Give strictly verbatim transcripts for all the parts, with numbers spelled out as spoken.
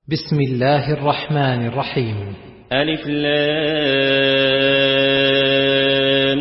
بسم الله الرحمن الرحيم. ألف لام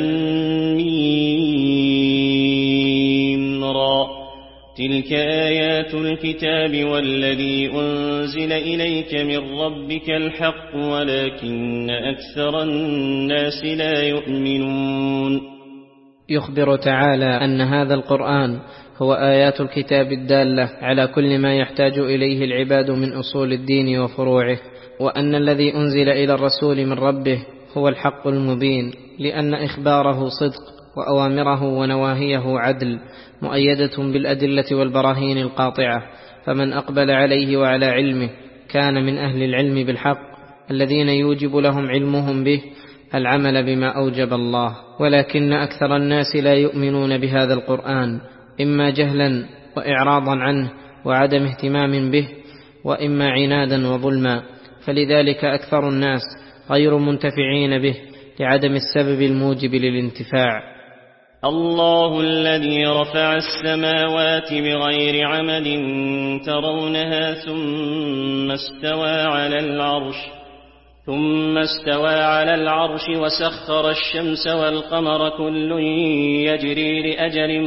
ميم را. تلك آيات الكتاب والذي أنزل إليك من ربك الحق ولكن أكثر الناس لا يؤمنون. يخبر تعالى أن هذا القرآن هو آيات الكتاب الدالة على كل ما يحتاج إليه العباد من أصول الدين وفروعه، وأن الذي أنزل إلى الرسول من ربه هو الحق المبين، لأن إخباره صدق وأوامره ونواهيه عدل مؤيدة بالأدلة والبراهين القاطعة. فمن أقبل عليه وعلى علمه كان من أهل العلم بالحق الذين يوجب لهم علمهم به العمل بما أوجب الله، ولكن أكثر الناس لا يؤمنون بهذا القرآن، إما جهلا وإعراضا عنه وعدم اهتمام به، وإما عنادا وظلما، فلذلك أكثر الناس غير منتفعين به لعدم السبب الموجب للانتفاع. الله الذي رفع السماوات بغير عمد ترونها ثم استوى على العرش ثم استوى على العرش وسخر الشمس والقمر كل يجري لأجل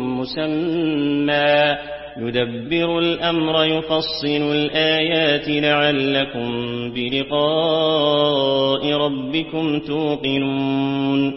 مسمى يدبر الأمر يفصل الآيات لعلكم بلقاء ربكم توقنون.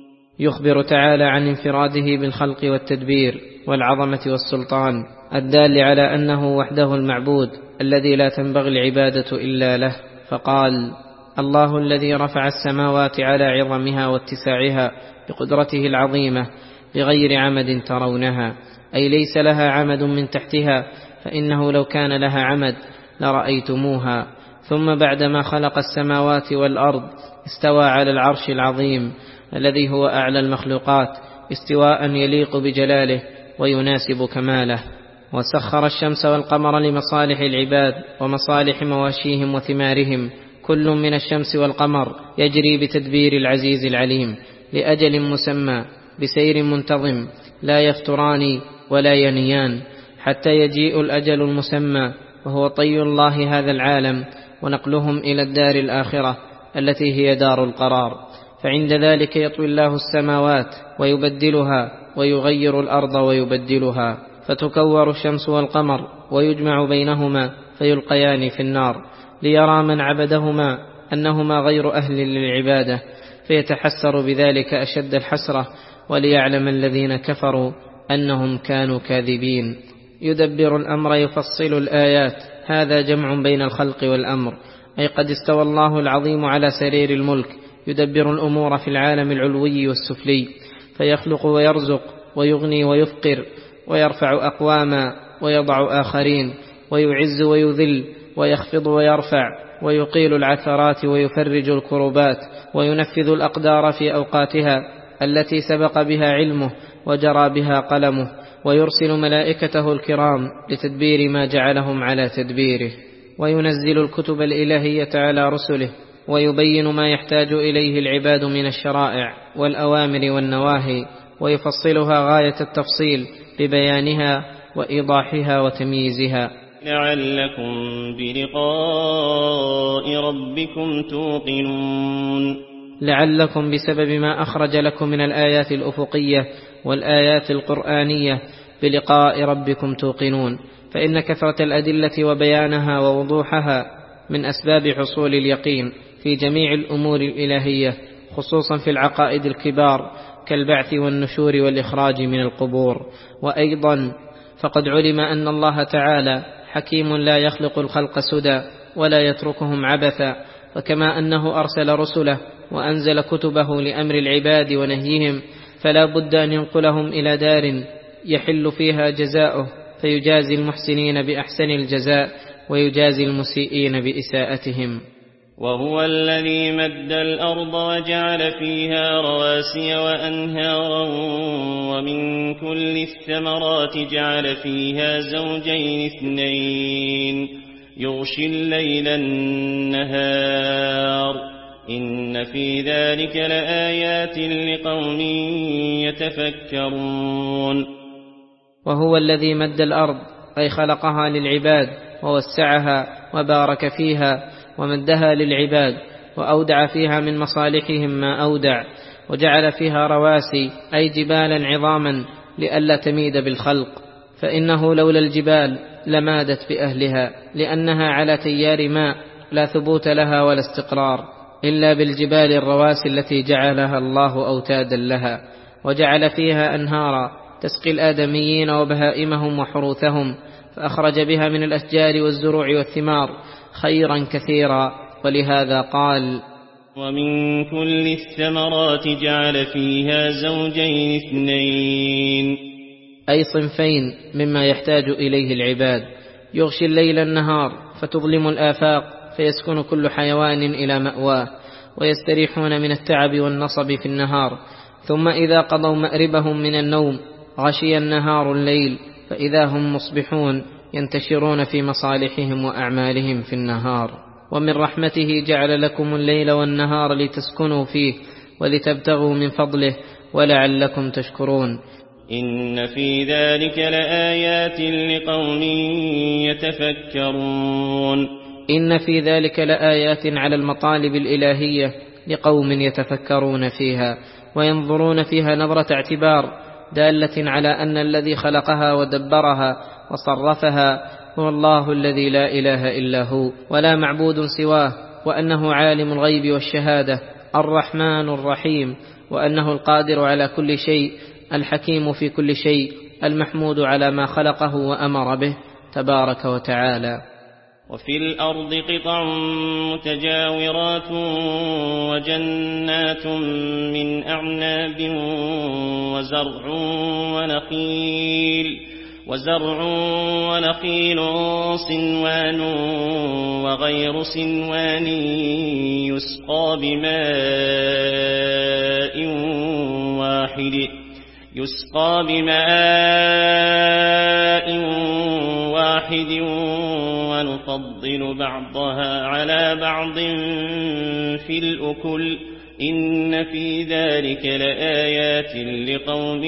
يخبر تعالى عن انفراده بالخلق والتدبير والعظمة والسلطان الدال على أنه وحده المعبود الذي لا تنبغي العبادة إلا له، فقال: الله الذي رفع السماوات على عظمها واتساعها بقدرته العظيمة بغير عمد ترونها، أي ليس لها عمد من تحتها، فإنه لو كان لها عمد لرأيتموها. ثم بعدما خلق السماوات والأرض استوى على العرش العظيم الذي هو أعلى المخلوقات استواء يليق بجلاله ويناسب كماله، وسخر الشمس والقمر لمصالح العباد ومصالح مواشيهم وثمارهم، كل من الشمس والقمر يجري بتدبير العزيز العليم لأجل مسمى بسير منتظم لا يفتران ولا ينيان حتى يجيء الأجل المسمى، وهو طي الله هذا العالم ونقلهم إلى الدار الآخرة التي هي دار القرار. فعند ذلك يطوي الله السماوات ويبدلها ويغير الأرض ويبدلها، فتكور الشمس والقمر ويجمع بينهما فيلقيان في النار، ليرى من عبدهما أنهما غير أهل للعبادة فيتحسر بذلك أشد الحسرة، وليعلم الذين كفروا أنهم كانوا كاذبين. يدبر الأمر يفصل الآيات، هذا جمع بين الخلق والأمر، أي قد استوى الله العظيم على سرير الملك يدبر الأمور في العالم العلوي والسفلي، فيخلق ويرزق ويغني ويفقر ويرفع أقواما ويضع آخرين، ويعز ويذل ويخفض ويرفع ويقيل العثرات ويفرج الكربات، وينفذ الأقدار في أوقاتها التي سبق بها علمه وجرى بها قلمه، ويرسل ملائكته الكرام لتدبير ما جعلهم على تدبيره، وينزل الكتب الإلهية على رسله ويبين ما يحتاج إليه العباد من الشرائع والأوامر والنواهي، ويفصلها غاية التفصيل ببيانها وإيضاحها وتمييزها لعلكم بلقاء ربكم توقنون. لعلكم بسبب ما أخرج لكم من الآيات الأفقية والآيات القرآنية بلقاء ربكم توقنون، فإن كثرة الأدلة وبيانها ووضوحها من أسباب حصول اليقين في جميع الأمور الإلهية، خصوصا في العقائد الكبار كالبعث والنشور والإخراج من القبور. وأيضا فقد علم أن الله تعالى حكيم لا يخلق الخلق سدى ولا يتركهم عبثا، وكما أنه أرسل رسله وأنزل كتبه لأمر العباد ونهيهم، فلا بد أن ينقلهم إلى دار يحل فيها جزاؤه فيجازي المحسنين بأحسن الجزاء ويجازي المسيئين بإساءتهم. وهو الذي مد الأرض وجعل فيها رواسي وأنهارا ومن كل الثمرات جعل فيها زوجين اثنين يغشي الليل النهار إن في ذلك لآيات لقوم يتفكرون. وهو الذي مد الأرض أي خلقها للعباد ووسعها وبارك فيها ومدها للعباد، وأودع فيها من مصالحهم ما أودع، وجعل فيها رواسي أي جبالا عظاما لئلا تميد بالخلق، فإنه لولا الجبال لمادت بأهلها، لأنها على تيار ماء لا ثبوت لها ولا استقرار، إلا بالجبال الرواسي التي جعلها الله أوتادا لها. وجعل فيها أنهارا تسقي الآدميين وبهائمهم وحروثهم، فأخرج بها من الأشجار والزروع والثمار خيرا كثيرا، ولهذا قال: ومن كل الثمرات جعل فيها زوجين اثنين، أي صنفين مما يحتاج إليه العباد، يغشي الليل النهار فتظلم الآفاق، فيسكن كل حيوان إلى مأواه، ويستريحون من التعب والنصب في النهار، ثم إذا قضوا مأربهم من النوم غشي النهار الليل، فإذا هم مصبحون ينتشرون في مصالحهم وأعمالهم في النهار. ومن رحمته جعل لكم الليل والنهار لتسكنوا فيه ولتبتغوا من فضله ولعلكم تشكرون. إن في ذلك لآيات لقوم يتفكرون. إن في ذلك لآيات على المطالب الإلهية لقوم يتفكرون فيها وينظرون فيها نظرة اعتبار، دالة على أن الذي خلقها ودبرها وصرفها هو الله الذي لا إله إلا هو ولا معبود سواه، وأنه عالم الغيب والشهادة الرحمن الرحيم، وأنه القادر على كل شيء الحكيم في كل شيء المحمود على ما خلقه وأمر به تبارك وتعالى. وفي الأرض قطع متجاورات وجنات من أعناب وزرع ونخيل وزرع ونخيل صنوان وغير صنوان يسقى بماء واحد يسقى بماء واحد ونفضل بعضها على بعض في الأكل إن في ذلك لآيات لقوم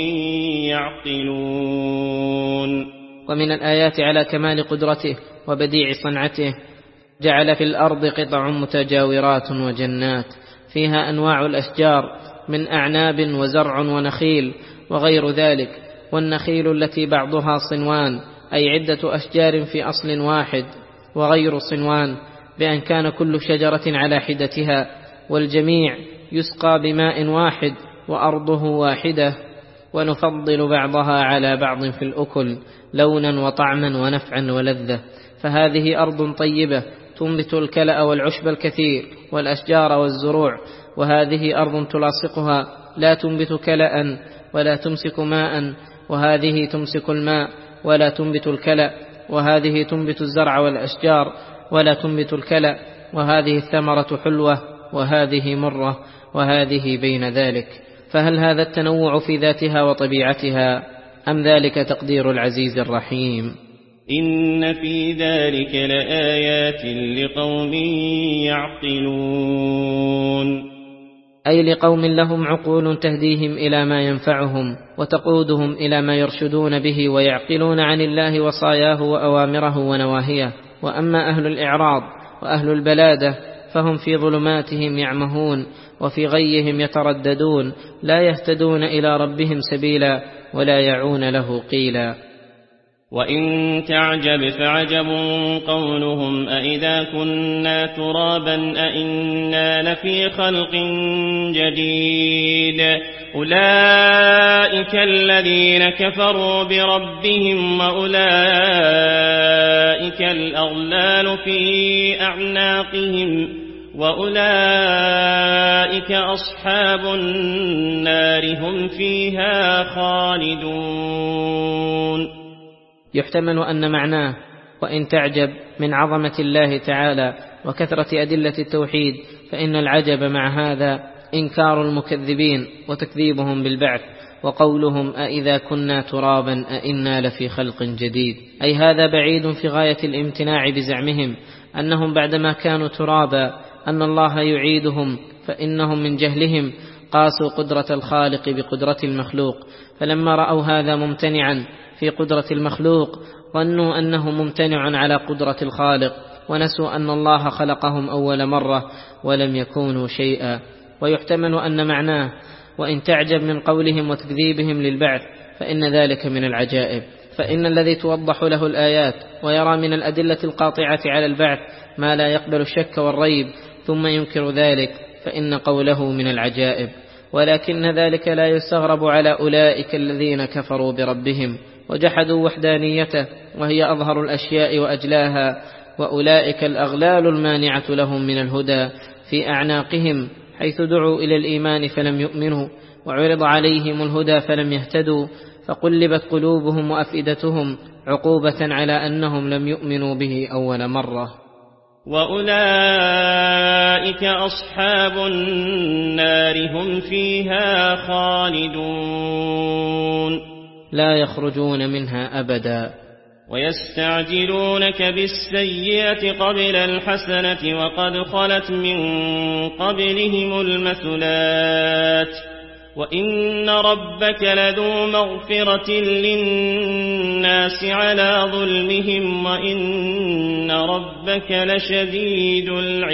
يعقلون. ومن الآيات على كمال قدرته وبديع صنعته جعل في الأرض قطع متجاورات وجنات فيها أنواع الأشجار من أعناب وزرع ونخيل وغير ذلك، والنخيل التي بعضها صنوان أي عدة أشجار في أصل واحد، وغير صنوان بأن كان كل شجرة على حدتها، والجميع يسقى بماء واحد وأرضه واحدة، ونفضل بعضها على بعض في الأكل لونا وطعما ونفعا ولذة. فهذه أرض طيبة تنبت الكلأ والعشب الكثير والأشجار والزروع، وهذه أرض تلاصقها لا تنبت كلأ ولا تمسك ماء، وهذه تمسك الماء ولا تنبت الكلأ، وهذه تنبت الزرع والأشجار ولا تنبت الكلأ، وهذه الثمرة حلوة وهذه مرة، وهذه بين ذلك. فهل هذا التنوع في ذاتها وطبيعتها أم ذلك تقدير العزيز الرحيم؟ إن في ذلك لآيات لقوم يعقلون، أي لقوم لهم عقول تهديهم إلى ما ينفعهم وتقودهم إلى ما يرشدون به ويعقلون عن الله وصاياه وأوامره ونواهيه. وأما أهل الإعراض وأهل البلادة فهم في ظلماتهم يعمهون وفي غيهم يترددون، لا يهتدون إلى ربهم سبيلا ولا يعون له قيلا. وإن تعجب فعجب قولهم أإذا كنا ترابا أإنا لفي خلق جديد أولئك الذين كفروا بربهم وأولئك الأغلال في أعناقهم وأولئك أصحاب النار هم فيها خالدون. يحتمل أن معناه وإن تعجب من عظمة الله تعالى وكثرة أدلة التوحيد، فإن العجب مع هذا إنكار المكذبين وتكذيبهم بالبعث، وقولهم أإذا كنا ترابا أإنا لفي خلق جديد، أي هذا بعيد في غاية الامتناع بزعمهم أنهم بعدما كانوا ترابا أن الله يعيدهم، فإنهم من جهلهم قاسوا قدرة الخالق بقدرة المخلوق، فلما رأوا هذا ممتنعا في قدرة المخلوق ظنوا أنه ممتنع على قدرة الخالق، ونسوا أن الله خلقهم أول مرة ولم يكونوا شيئا. ويحتمل أن معناه: وإن تعجب من قولهم وتكذيبهم للبعث فإن ذلك من العجائب. فإن الذي توضح له الآيات ويرى من الأدلة القاطعة على البعث ما لا يقبل الشك والريب ثم ينكر ذلك فإن قوله من العجائب. ولكن ذلك لا يستغرب على أولئك الذين كفروا بربهم وجحدوا وحدانيته، وهي أظهر الأشياء وأجلاها، وأولئك الأغلال المانعة لهم من الهدى في أعناقهم، حيث دعوا إلى الإيمان فلم يؤمنوا، وعرض عليهم الهدى فلم يهتدوا، فقلبت قلوبهم وأفئدتهم عقوبة على أنهم لم يؤمنوا به أول مرة. وأولئك أصحاب النار هم فيها خالدون لا يخرجون منها أبدا. ويستعجلونك بالسيئة قبل الحسنة وقد خلت من قبلهم المثلات وإن ربك لذو مغفرة للناس على ظلمهم وإن ربك لشديد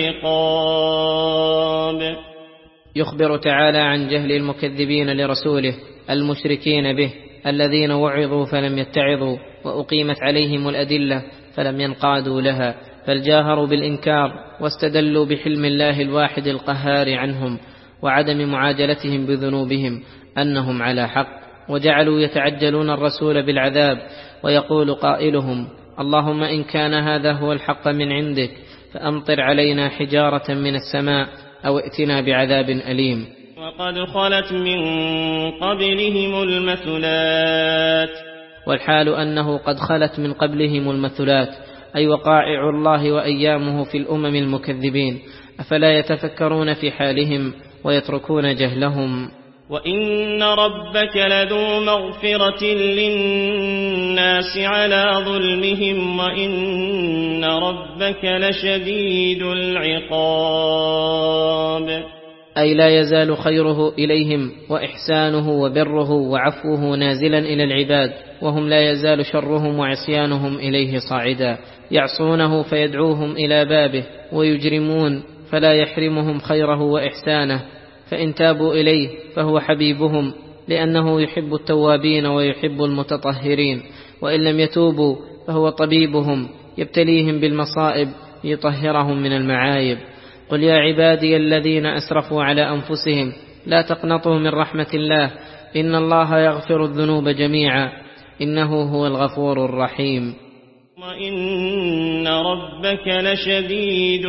العقاب. يخبر تعالى عن جهل المكذبين لرسوله المشركين به، الذين وعظوا فلم يتعظوا، وأقيمت عليهم الأدلة فلم ينقادوا لها، بل جاهروا بالإنكار واستدلوا بحلم الله الواحد القهار عنهم وعدم معاجلتهم بذنوبهم أنهم على حق، وجعلوا يتعجلون الرسول بالعذاب، ويقول قائلهم: اللهم إن كان هذا هو الحق من عندك فأمطر علينا حجارة من السماء أو ائتنا بعذاب أليم. وقد خلت من قبلهم المثلات، والحال أنه قد خلت من قبلهم المثلات، أي وقائع الله وأيامه في الأمم المكذبين، أفلا يتفكرون في حالهم ويتركون جهلهم؟ وإن ربك لذو مغفرة للناس على ظلمهم وإن ربك لشديد العقاب، أي لا يزال خيره إليهم وإحسانه وبره وعفوه نازلا إلى العباد، وهم لا يزال شرهم وعصيانهم إليه صاعدا، يعصونه فيدعوهم إلى بابه، ويجرمون فلا يحرمهم خيره وإحسانه، فإن تابوا إليه فهو حبيبهم لأنه يحب التوابين ويحب المتطهرين، وإن لم يتوبوا فهو طبيبهم يبتليهم بالمصائب ليطهرهم من المعايب. قل يا عبادي الذين أسرفوا على أنفسهم لا تقنطوا من رحمة الله إن الله يغفر الذنوب جميعا إنه هو الغفور الرحيم. وإن ربك لشديد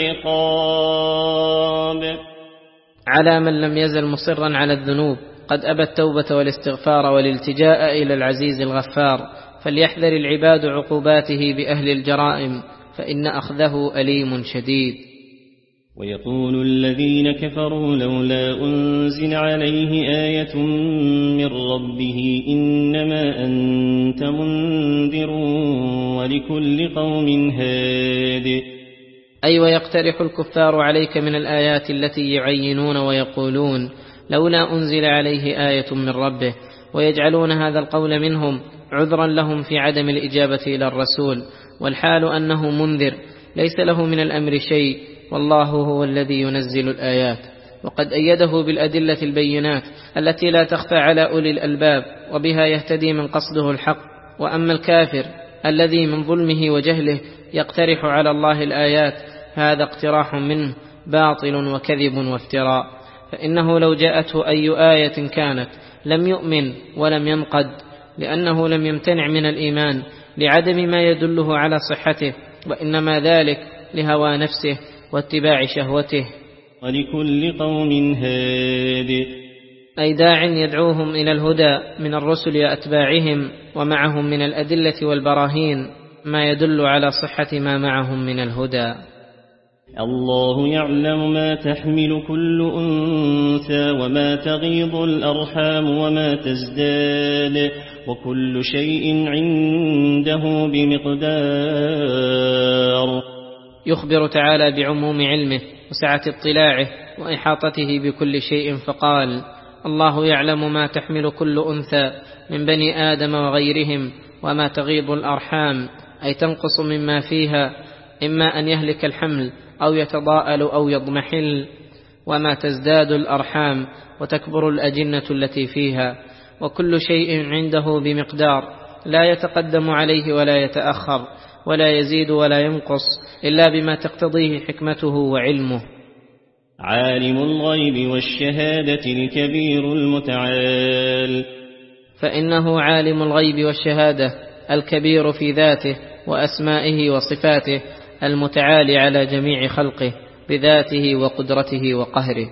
العقاب، على من لم يزل مصرا على الذنوب قد أبى التوبة والاستغفار والالتجاء إلى العزيز الغفار، فليحذر العباد عقوباته بأهل الجرائم فإن أخذه أليم شديد. ويقول الذين كفروا لولا أنزل عليه آية من ربه إنما أنت منذر ولكل قوم هاد. أي ويقترح الكفار عليك من الآيات التي يعينون ويقولون لولا أنزل عليه آية من ربه، ويجعلون هذا القول منهم عذرا لهم في عدم الإجابة إلى الرسول، والحال أنه منذر ليس له من الأمر شيء، والله هو الذي ينزل الآيات، وقد أيده بالأدلة البينات التي لا تخفى على أولي الألباب، وبها يهتدي من قصده الحق. وأما الكافر الذي من ظلمه وجهله يقترح على الله الآيات هذا اقتراح منه باطل وكذب وافتراء، فإنه لو جاءته أي آية كانت لم يؤمن ولم ينقد، لأنه لم يمتنع من الإيمان لعدم ما يدله على صحته، وإنما ذلك لهوى نفسه واتباع شهوته. ولكل قوم هاد، أي داع يدعوهم إلى الهدى من الرسل وأتباعهم، ومعهم من الأدلة والبراهين ما يدل على صحة ما معهم من الهدى. الله يعلم ما تحمل كل أنثى وما تغيض الأرحام وما تزداد وكل شيء عنده بمقدار. يخبر تعالى بعموم علمه وسعة اطلاعه وإحاطته بكل شيء، فقال: الله يعلم ما تحمل كل أنثى من بني آدم وغيرهم وما تغيض الأرحام، أي تنقص مما فيها، إما أن يهلك الحمل أو يتضاءل أو يضمحل. وما تزداد الأرحام وتكبر الأجنة التي فيها، وكل شيء عنده بمقدار، لا يتقدم عليه ولا يتأخر، ولا يزيد ولا ينقص إلا بما تقتضيه حكمته وعلمه. عالم الغيب والشهادة الكبير المتعال. فإنه عالم الغيب والشهادة الكبير في ذاته وأسمائه وصفاته، المتعالي على جميع خلقه بذاته وقدرته وقهره.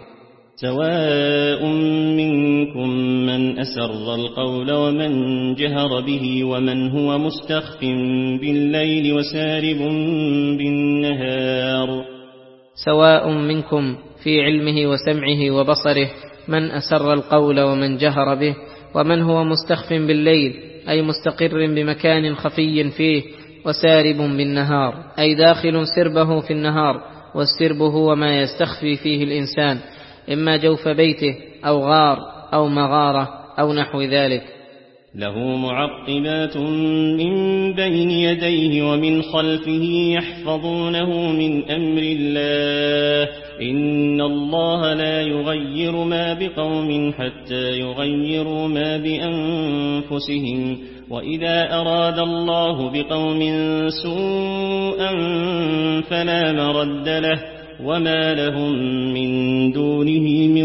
سواء منكم من أسر القول ومن جهر به ومن هو مستخف بالليل وسارب بالنهار. سواء منكم في علمه وسمعه وبصره من أسر القول ومن جهر به، ومن هو مستخف بالليل أي مستقر بمكان خفي فيه، وسارب بالنهار أي داخل سربه في النهار، والسرب هو ما يستخفي فيه الإنسان، إما جوف بيته أو غار أو مغارة أو نحو ذلك. له معقبات من بين يديه ومن خلفه يحفظونه من أمر الله، إن الله لا يغير ما بقوم حتى يغيروا ما بأنفسهم، وإذا أراد الله بقوم سوءا فلا مرد له، وما لهم من دونه من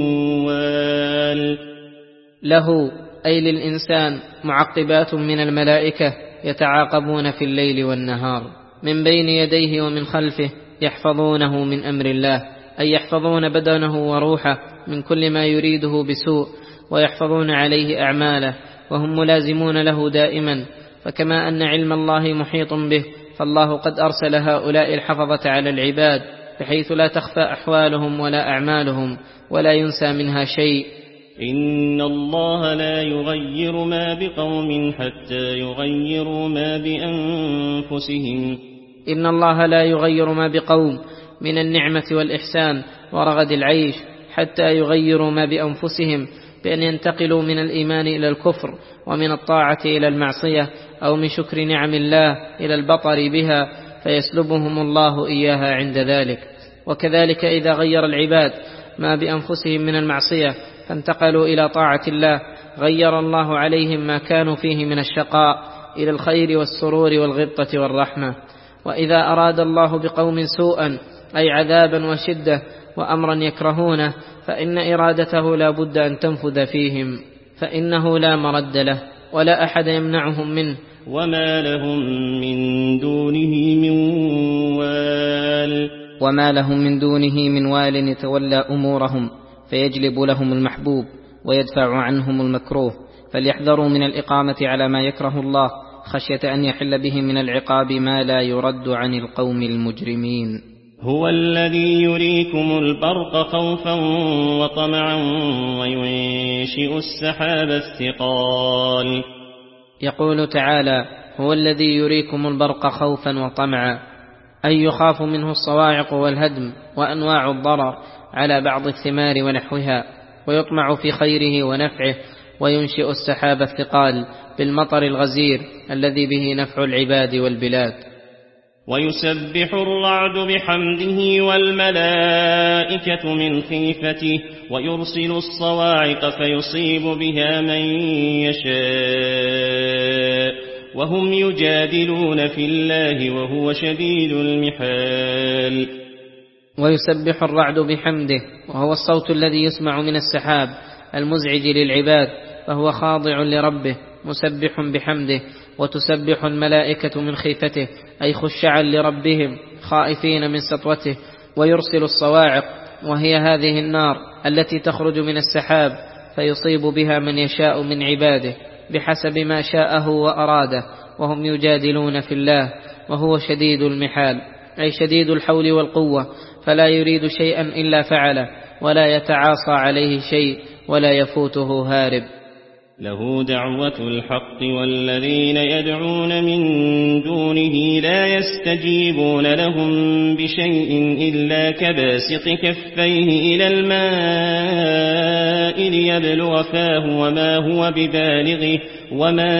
وال. له أي للإنسان معقبات من الملائكة يتعاقبون في الليل والنهار من بين يديه ومن خلفه، يحفظونه من أمر الله، أي يحفظون بدنه وروحه من كل ما يريده بسوء، ويحفظون عليه أعماله، وهم ملازمون له دائما. فكما أن علم الله محيط به، فالله قد أرسل هؤلاء الحفظة على العباد بحيث لا تخفى أحوالهم ولا أعمالهم ولا ينسى منها شيء. إن الله لا يغير ما بقوم حتى يغيروا ما بأنفسهم. إن الله لا يغير ما بقوم من النعمة والإحسان ورغد العيش حتى يغيروا ما بأنفسهم، بأن ينتقلوا من الإيمان إلى الكفر، ومن الطاعة إلى المعصية، أو من شكر نعم الله إلى البطر بها، فيسلبهم الله إياها عند ذلك. وكذلك إذا غير العباد ما بأنفسهم من المعصية فانتقلوا إلى طاعة الله، غير الله عليهم ما كانوا فيه من الشقاء إلى الخير والسرور والغبطة والرحمة. وإذا أراد الله بقوم سوءا أي عذابا وشدة وأمرا يكرهونه، فإن إرادته لا بد أن تنفذ فيهم، فإنه لا مرد له ولا أحد يمنعهم منه، وما لهم من دونه من وال. وما لهم من دونه من وال يتولى أمورهم فيجلب لهم المحبوب ويدفع عنهم المكروه، فليحذروا من الإقامة على ما يكره الله خشية أن يحل بهم من العقاب ما لا يرد عن القوم المجرمين. هو الذي يريكم البرق خوفا وطمعا وينشئ السحاب الثقال. يقول تعالى: هو الذي يريكم البرق خوفا وطمعا، أي يخاف منه الصواعق والهدم وأنواع الضرر على بعض الثمار ونحوها، ويطمع في خيره ونفعه، وينشئ السحاب الثقال بالمطر الغزير الذي به نفع العباد والبلاد. ويسبح الرعد بحمده والملائكة من خيفته، ويرسل الصواعق فيصيب بها من يشاء، وهم يجادلون في الله وهو شديد المحال. ويسبح الرعد بحمده، وهو الصوت الذي يسمع من السحاب المزعج للعباد، فهو خاضع لربه مسبح بحمده. وتسبح الملائكة من خيفته، أي خشعا لربهم خائفين من سطوته. ويرسل الصواعق، وهي هذه النار التي تخرج من السحاب فيصيب بها من يشاء من عباده بحسب ما شاءه وأراده، وهم يجادلون في الله وهو شديد المحال، أي شديد الحول والقوة، فلا يريد شيئا إلا فعله، ولا يتعاصى عليه شيء، ولا يفوته هارب. له دعوة الحق والذين يدعون من دونه لا يستجيبون لهم بشيء إلا كباسط كفيه إلى الماء ليبلغ فاه وما هو ببالغه وما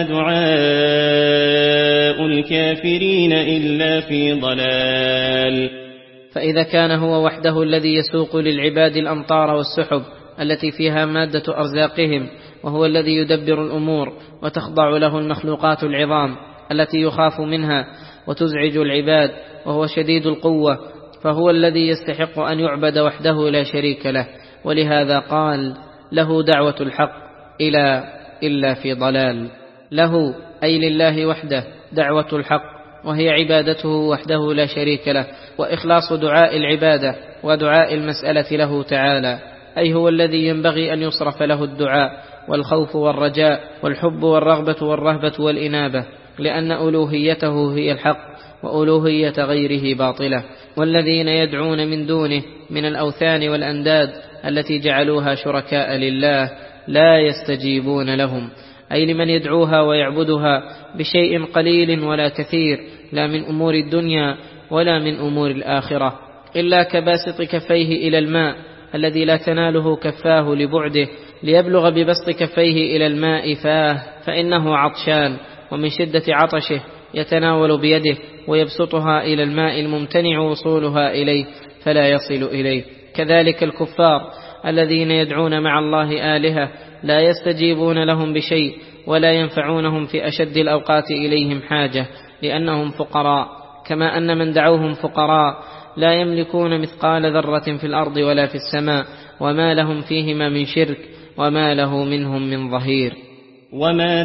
دعاء الكافرين إلا في ضلال. فإذا كان هو وحده الذي يسوق للعباد الأمطار والسحب التي فيها مادة أرزاقهم، وهو الذي يدبر الأمور وتخضع له المخلوقات العظام التي يخاف منها وتزعج العباد، وهو شديد القوة، فهو الذي يستحق أن يعبد وحده لا شريك له. ولهذا قال له دعوة الحق إلى إلا في ضلال. له أي لله وحده دعوة الحق، وهي عبادته وحده لا شريك له، وإخلاص دعاء العبادة ودعاء المسألة له تعالى، أي هو الذي ينبغي أن يصرف له الدعاء والخوف والرجاء والحب والرغبة والرهبة والإنابة، لأن ألوهيته هي الحق وألوهية غيره باطلة. والذين يدعون من دونه من الأوثان والأنداد التي جعلوها شركاء لله لا يستجيبون لهم، أي لمن يدعوها ويعبدها بشيء قليل ولا كثير، لا من أمور الدنيا ولا من أمور الآخرة، إلا كباسط كفيه إلى الماء الذي لا تناله كفاه لبعده، ليبلغ ببسط كفيه إلى الماء فاه، فإنه عطشان ومن شدة عطشه يتناول بيده ويبسطها إلى الماء الممتنع وصولها إليه فلا يصل إليه. كذلك الكفار الذين يدعون مع الله آلهة لا يستجيبون لهم بشيء ولا ينفعونهم في أشد الأوقات إليهم حاجة، لأنهم فقراء، كما أن من دعوهم فقراء لا يملكون مثقال ذرة في الأرض ولا في السماء، وما لهم فيهما من شرك وما له منهم من ظهير. وما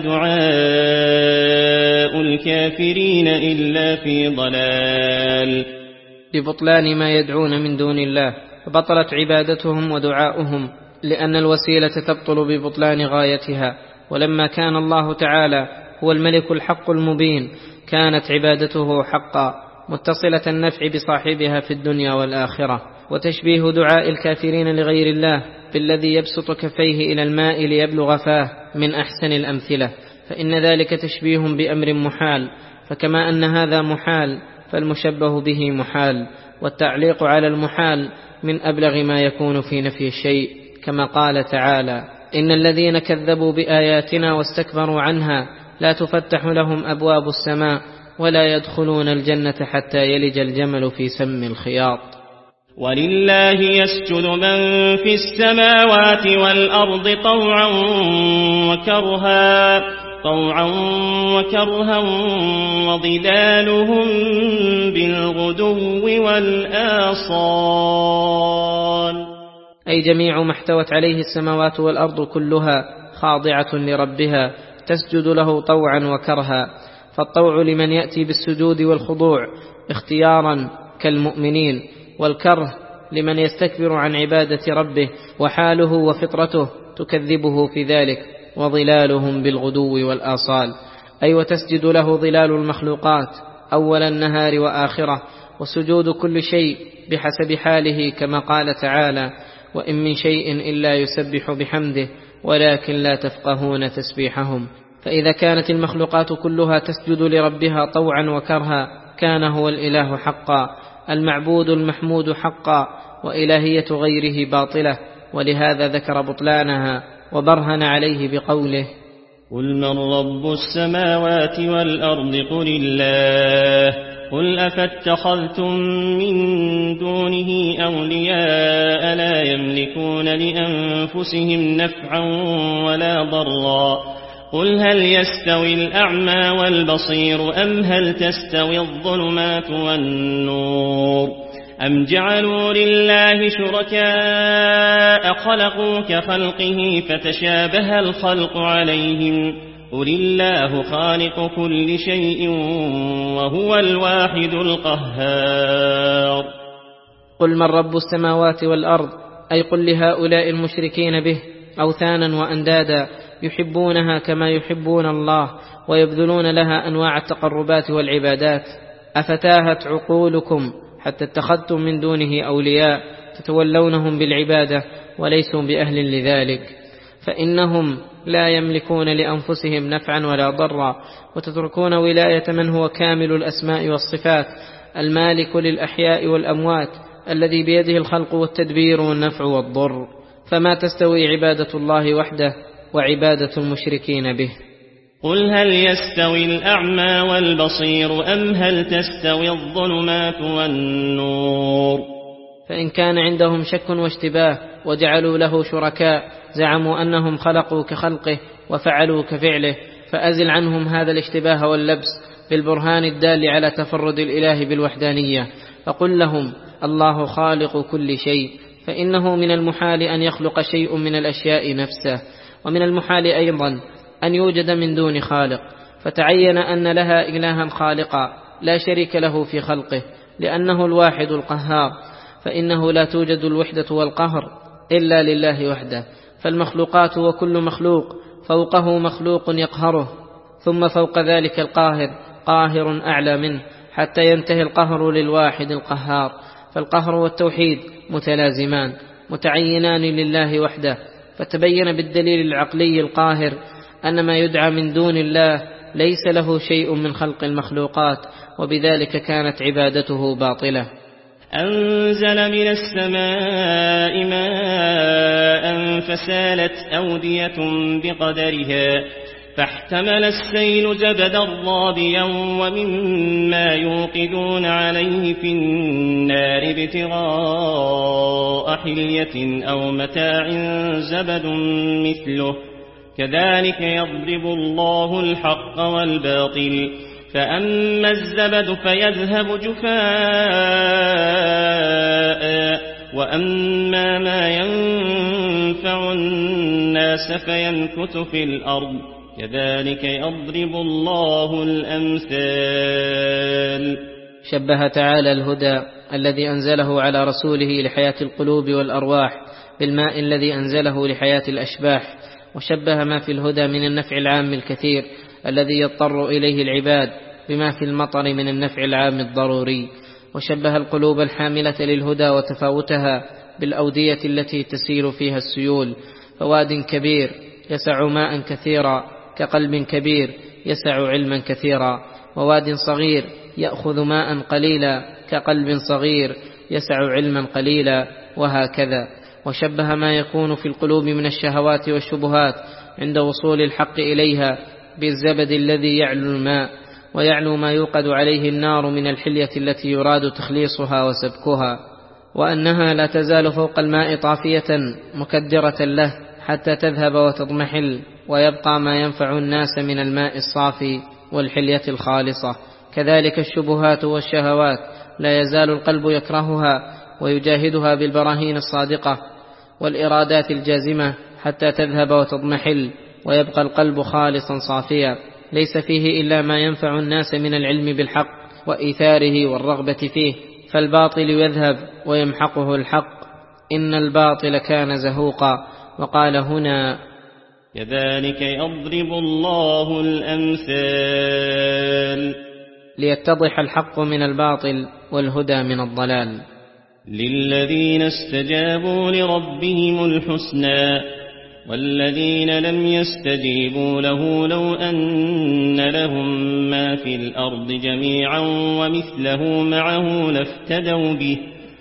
دعاء الكافرين إلا في ضلال. لبطلان ما يدعون من دون الله، فبطلت عبادتهم ودعاؤهم، لأن الوسيلة تبطل ببطلان غايتها. ولما كان الله تعالى هو الملك الحق المبين، كانت عبادته حقا متصلة النفع بصاحبها في الدنيا والآخرة. وتشبيه دعاء الكافرين لغير الله بالذي يبسط كفيه إلى الماء ليبلغ فاه من أحسن الأمثلة، فإن ذلك تشبيه بأمر محال، فكما أن هذا محال فالمشبه به محال، والتعليق على المحال من أبلغ ما يكون في نفي الشيء، كما قال تعالى: إن الذين كذبوا بآياتنا واستكبروا عنها لا تفتح لهم أبواب السماء ولا يدخلون الجنة حتى يلج الجمل في سم الخياط. ولله يسجد من في السماوات والأرض طوعا وكرها طوعا وكرها وظلالهم بالغدو والآصال، أي جميع ما احتوت عليه السماوات والأرض كلها خاضعة لربها تسجد له طوعا وكرها. فالطوع لمن يأتي بالسجود والخضوع اختيارا كالمؤمنين، والكره لمن يستكبر عن عبادة ربه وحاله وفطرته تكذبه في ذلك. وظلالهم بالغدو والآصال، أي وتسجد له ظلال المخلوقات أول النهار وآخره، وسجود كل شيء بحسب حاله، كما قال تعالى: وإن من شيء إلا يسبح بحمده ولكن لا تفقهون تسبيحهم. فإذا كانت المخلوقات كلها تسجد لربها طوعا وكرها، كان هو الإله حقا، المعبود المحمود حقا، وإلهية غيره باطلة. ولهذا ذكر بطلانها وبرهن عليه بقوله: قل من رب السماوات والأرض قل الله قل أفاتخذتم من دونه أولياء لا يملكون لأنفسهم نفعا ولا ضرا قل هل يستوي الأعمى والبصير أم هل تستوي الظلمات والنور أم جعلوا لله شركاء خلقوا كخلقه فتشابه الخلق عليهم قل الله خالق كل شيء وهو الواحد القهار. قل من رب السماوات والأرض، أي قل لهؤلاء المشركين به أوثانا وأندادا يحبونها كما يحبون الله ويبذلون لها أنواع التقربات والعبادات، أفتاهت عقولكم حتى اتخذتم من دونه أولياء تتولونهم بالعبادة وليسوا بأهل لذلك؟ فإنهم لا يملكون لأنفسهم نفعا ولا ضرا، وتتركون ولاية من هو كامل الأسماء والصفات المالك للأحياء والأموات الذي بيده الخلق والتدبير والنفع والضر. فما تستوي عبادة الله وحده وعبادة المشركين به؟ قل هل يستوي الأعمى والبصير أم هل تستوي الظلمات والنور؟ فإن كان عندهم شك واشتباه وجعلوا له شركاء زعموا أنهم خلقوا كخلقه وفعلوا كفعله، فأزل عنهم هذا الاشتباه واللبس بالبرهان الدال على تفرد الإله بالوحدانية، فقل لهم الله خالق كل شيء، فإنه من المحال أن يخلق شيء من الأشياء نفسه، ومن المحال أيضا أن يوجد من دون خالق، فتعين أن لها إلها خالقا لا شريك له في خلقه لأنه الواحد القهار، فإنه لا توجد الوحدة والقهر إلا لله وحده، فالمخلوقات وكل مخلوق فوقه مخلوق يقهره، ثم فوق ذلك القاهر قاهر أعلى منه حتى ينتهي القهر للواحد القهار، فالقهر والتوحيد متلازمان متعينان لله وحده. فتبين بالدليل العقلي القاهر أن ما يدعى من دون الله ليس له شيء من خلق المخلوقات، وبذلك كانت عبادته باطلة. أنزل من السماء ماء فسالت أودية بقدرها فاحتمل السيل زبدا رابيا ومما يوقدون عليه في النار ابتغاء حلية أو متاع زبد مثله كذلك يضرب الله الحق والباطل، فأما الزبد فيذهب جفاء وأما ما ينفع الناس فيمكث في الأرض كذلك يضرب الله الأمثال. شبه تعالى الهدى الذي أنزله على رسوله لحياة القلوب والأرواح بالماء الذي أنزله لحياة الأشباح، وشبه ما في الهدى من النفع العام الكثير الذي يضطر إليه العباد بما في المطر من النفع العام الضروري، وشبه القلوب الحاملة للهدى وتفاوتها بالأودية التي تسيل فيها السيول، فواد كبير يسع ماء كثيرا كقلب كبير يسع علما كثيرا، وواد صغير يأخذ ماء قليلا كقلب صغير يسع علما قليلا، وهكذا. وشبه ما يكون في القلوب من الشهوات والشبهات عند وصول الحق إليها بالزبد الذي يعلو الماء ويعلو ما يوقد عليه النار من الحلية التي يراد تخليصها وسبكها، وأنها لا تزال فوق الماء طافية مكدرة له حتى تذهب وتضمحل ويبقى ما ينفع الناس من الماء الصافي والحلية الخالصة. كذلك الشبهات والشهوات لا يزال القلب يكرهها ويجاهدها بالبراهين الصادقة والإرادات الجازمة حتى تذهب وتضمحل ويبقى القلب خالصا صافيا ليس فيه إلا ما ينفع الناس من العلم بالحق وإيثاره والرغبة فيه، فالباطل يذهب ويمحقه الحق، إن الباطل كان زهوقا. وقال هنا كذلك يضرب الله الأمثال ليتضح الحق من الباطل والهدى من الضلال. للذين استجابوا لربهم الحسنى والذين لم يستجيبوا له لو أن لهم ما في الأرض جميعا ومثله معه لافتدوا به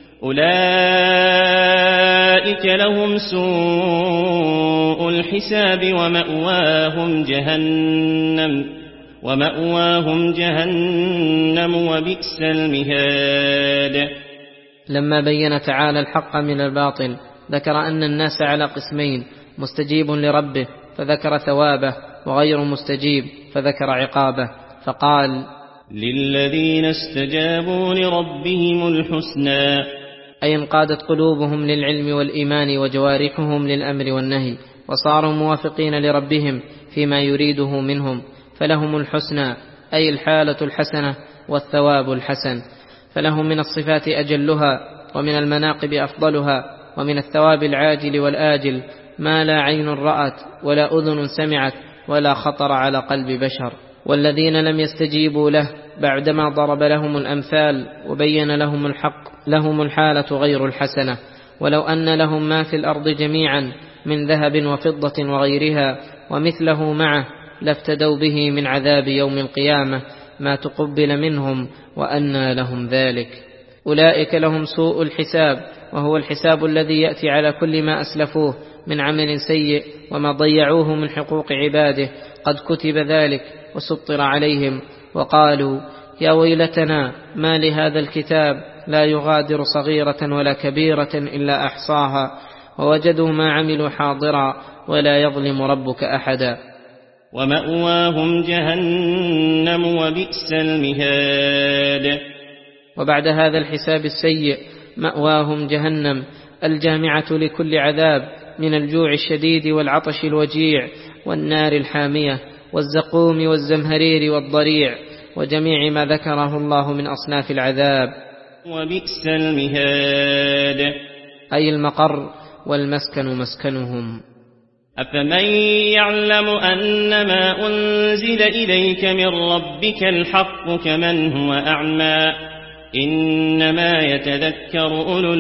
أولئك لهم سوء الحساب ومأواهم جهنم ومأواهم جهنم وبئس المهاد. لما بين تعالى الحق من الباطل ذكر أن الناس على قسمين: مستجيب لربه فذكر ثوابه، وغير مستجيب فذكر عقابه، فقال للذين استجابوا لربهم الحسنى، أي انقادت قلوبهم للعلم والإيمان وجوارحهم للأمر والنهي وصاروا موافقين لربهم فيما يريده منهم، فلهم الحسنى أي الحالة الحسنة والثواب الحسن، فلهم من الصفات أجلها ومن المناقب أفضلها ومن الثواب العاجل والآجل ما لا عين رأت ولا أذن سمعت ولا خطر على قلب بشر. والذين لم يستجيبوا له بعدما ضرب لهم الأمثال وبين لهم الحق لهم الحالة غير الحسنة، ولو أن لهم ما في الأرض جميعا من ذهب وفضة وغيرها ومثله معه لافتدوا به من عذاب يوم القيامة ما تقبل منهم وأنى لهم ذلك. أولئك لهم سوء الحساب، وهو الحساب الذي يأتي على كل ما أسلفوه من عمل سيء وما ضيعوه من حقوق عباده، قد كتب ذلك وسطر عليهم، وقالوا يا ويلتنا ما لهذا الكتاب لا يغادر صغيرة ولا كبيرة إلا أحصاها ووجدوا ما عملوا حاضرا ولا يظلم ربك أحدا. ومأواهم جهنم وبئس المهاد. وبعد هذا الحساب السيء مأواهم جهنم الجامعة لكل عذاب من الجوع الشديد والعطش الوجيع والنار الحامية والزقوم والزمهرير والضريع وجميع ما ذكره الله من أصناف العذاب. وبئس المهاد أي المقر والمسكن مسكنهم. أفمن يعلم أنما أنزل إليك من ربك الحق كمن هو أعمى إنما يتذكر أولو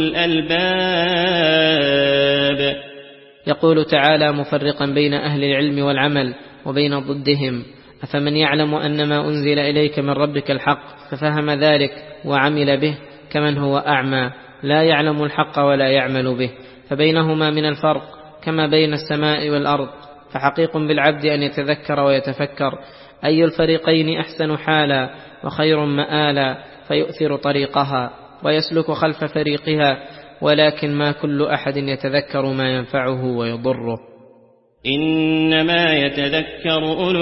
الألباب. يقول تعالى مفرقا بين أهل العلم والعمل وبين ضدهم: أفمن يعلم أنما أنزل إليك من ربك الحق ففهم ذلك وعمل به كمن هو أعمى لا يعلم الحق ولا يعمل به، فبينهما من الفرق كما بين السماء والأرض. فحقيق بالعبد أن يتذكر ويتفكر أي الفريقين أحسن حالا وخير مآلا فيؤثر طريقها ويسلك خلف فريقها، ولكن ما كل أحد يتذكر ما ينفعه ويضره. إنما يتذكر أولو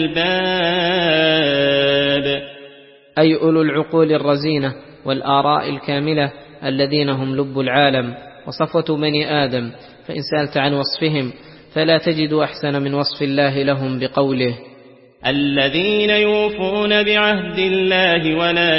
الألباب أي أولو العقول الرزينة والآراء الكاملة الذين هم لب العالم وصفوة بني آدم. فإن سألت عن وصفهم فلا تجد أحسن من وصف الله لهم بقوله: الذين يوفون بعهد الله ولا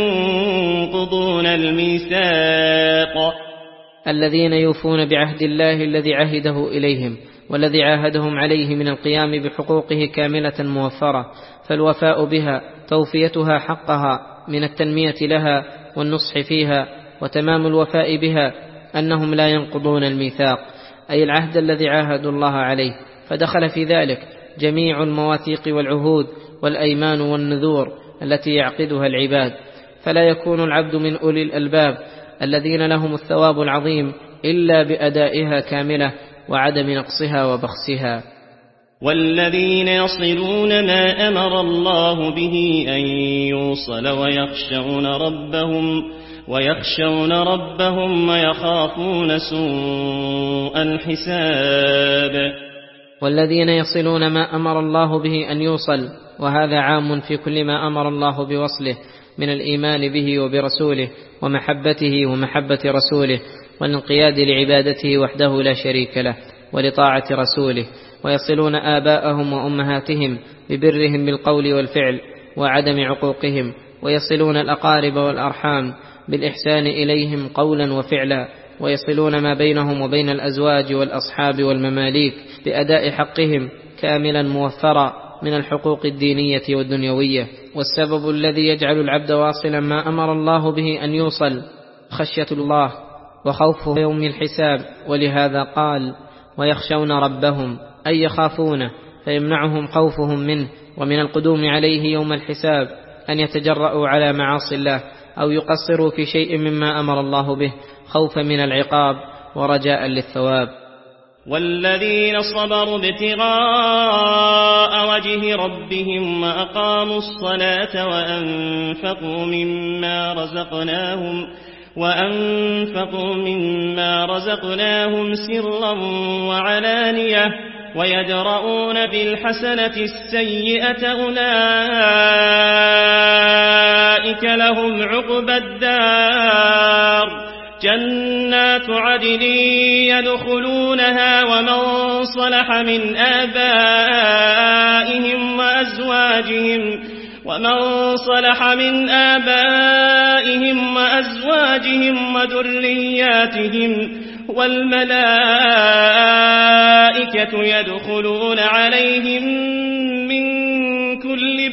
ينقضون الميثاق. الذين يوفون بعهد الله الذي عهده إليهم والذي عاهدهم عليه من القيام بحقوقه كاملة موفرة، فالوفاء بها توفيتها حقها من التنمية لها والنصح فيها، وتمام الوفاء بها أنهم لا ينقضون الميثاق أي العهد الذي عاهدوا الله عليه، فدخل في ذلك جميع المواثيق والعهود والأيمان والنذور التي يعقدها العباد. فلا يكون العبد من أولي الألباب الذين لهم الثواب العظيم إلا بأدائها كاملة وعدم نقصها وبخسها. والذين يصلون ما أمر الله به أن يوصل ويخشون ربهم ويخشون ربهم ويخافون سوء الحساب. والذين يصلون ما أمر الله به أن يوصل، وهذا عام في كل ما أمر الله بوصله من الإيمان به وبرسوله ومحبته ومحبة رسوله والانقياد لعبادته وحده لا شريك له ولطاعة رسوله. ويصلون آباءهم وأمهاتهم ببرهم بالقول والفعل وعدم عقوقهم، ويصلون الأقارب والأرحام بالإحسان إليهم قولا وفعلا، ويصلون ما بينهم وبين الأزواج والأصحاب والمماليك بأداء حقهم كاملا موفرا من الحقوق الدينية والدنيوية. والسبب الذي يجعل العبد واصلا ما أمر الله به أن يوصل خشية الله وخوفه يوم الحساب، ولهذا قال: ويخشون ربهم أي يخافونه، فيمنعهم خوفهم منه ومن القدوم عليه يوم الحساب أن يتجرؤوا على معاصي الله أو يقصروا في شيء مما أمر الله به خوفا من العقاب ورجاء للثواب. والذين صبروا ابتغاء وجه ربهم وأقاموا الصلاة وأنفقوا مما رزقناهم وأنفقوا مما رزقناهم سرا وعلانية ويدرؤون بالحسنة السيئة أولئك لهم عقبى الدار جنات عدن يدخلونها ومن صلح من آبائهم وأزواجهم ومن صلح من آبائهم وأزواجهم وذرياتهم والملائكة يدخلون عليهم من كل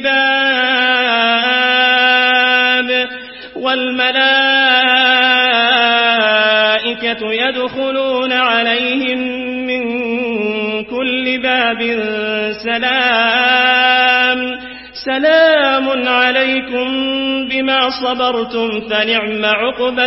باب والملائكة يدخلون عليهم من كل باب باب سلام سلام عليكم بما صبرتم فنعم عقبى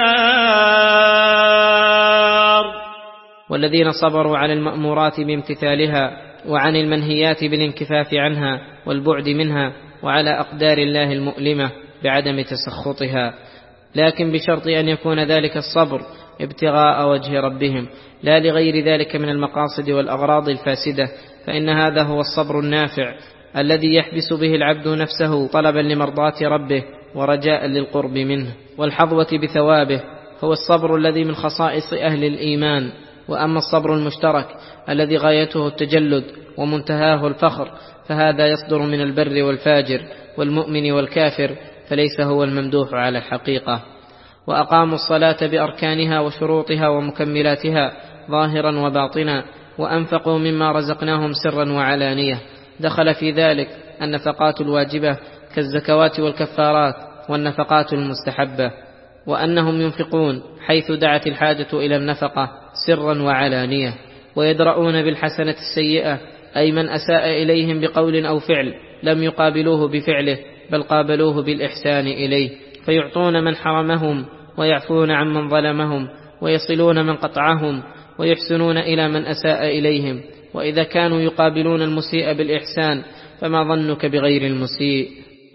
الدار. والذين صبروا على المأمورات بامتثالها وعن المنهيات بالانكفاف عنها والبعد منها، وعلى أقدار الله المؤلمة بعدم تسخطها، لكن بشرط أن يكون ذلك الصبر ابتغاء وجه ربهم لا لغير ذلك من المقاصد والأغراض الفاسدة، فإن هذا هو الصبر النافع الذي يحبس به العبد نفسه طلبا لمرضاة ربه ورجاء للقرب منه والحظوة بثوابه، هو الصبر الذي من خصائص أهل الإيمان. وأما الصبر المشترك الذي غايته التجلد ومنتهاه الفخر فهذا يصدر من البر والفاجر والمؤمن والكافر، فليس هو الممدوح على الحقيقة. وأقاموا الصلاة بأركانها وشروطها ومكملاتها ظاهرا وباطنا، وأنفقوا مما رزقناهم سرا وعلانية. دخل في ذلك النفقات الواجبة كالزكوات والكفارات والنفقات المستحبة، وأنهم ينفقون حيث دعت الحاجة إلى النفقة سرا وعلانية، ويدرؤون بالحسنة السيئة، أي من أساء إليهم بقول أو فعل لم يقابلوه بفعله بل قابلوه بالإحسان إليه، فيعطون من حرمهم ويعفون عن من ظلمهم ويصلون من قطعهم ويحسنون إلى من أساء إليهم. وإذا كانوا يقابلون المسيء بالإحسان فما ظنك بغير المسيء؟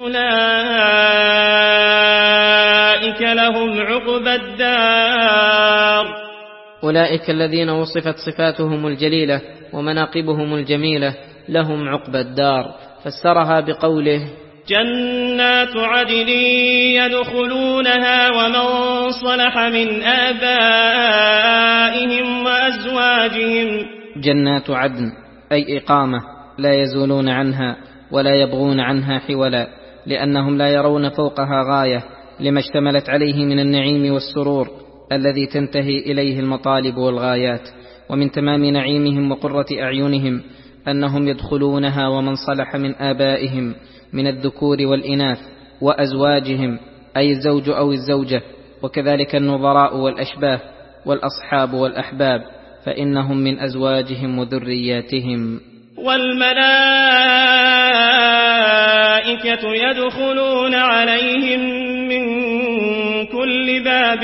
أولئك لهم عقبى الدار. أولئك الذين وصفت صفاتهم الجليلة ومناقبهم الجميلة لهم عقبى الدار، فسرها بقوله: جنات عدن يدخلونها ومن صلح من آبائهم وأزواجهم. جنات عدن أي إقامة لا يزولون عنها ولا يبغون عنها حولا، لأنهم لا يرون فوقها غاية لما اشتملت عليه من النعيم والسرور الذي تنتهي إليه المطالب والغايات. ومن تمام نعيمهم وقرة أعينهم أنهم يدخلونها ومن صلح من آبائهم من الذكور والإناث وأزواجهم أي الزوج أو الزوجة، وكذلك النظراء والأشباه والأصحاب والأحباب، فإنهم من أزواجهم وذرياتهم. والملائكة يدخلون عليهم من كل باب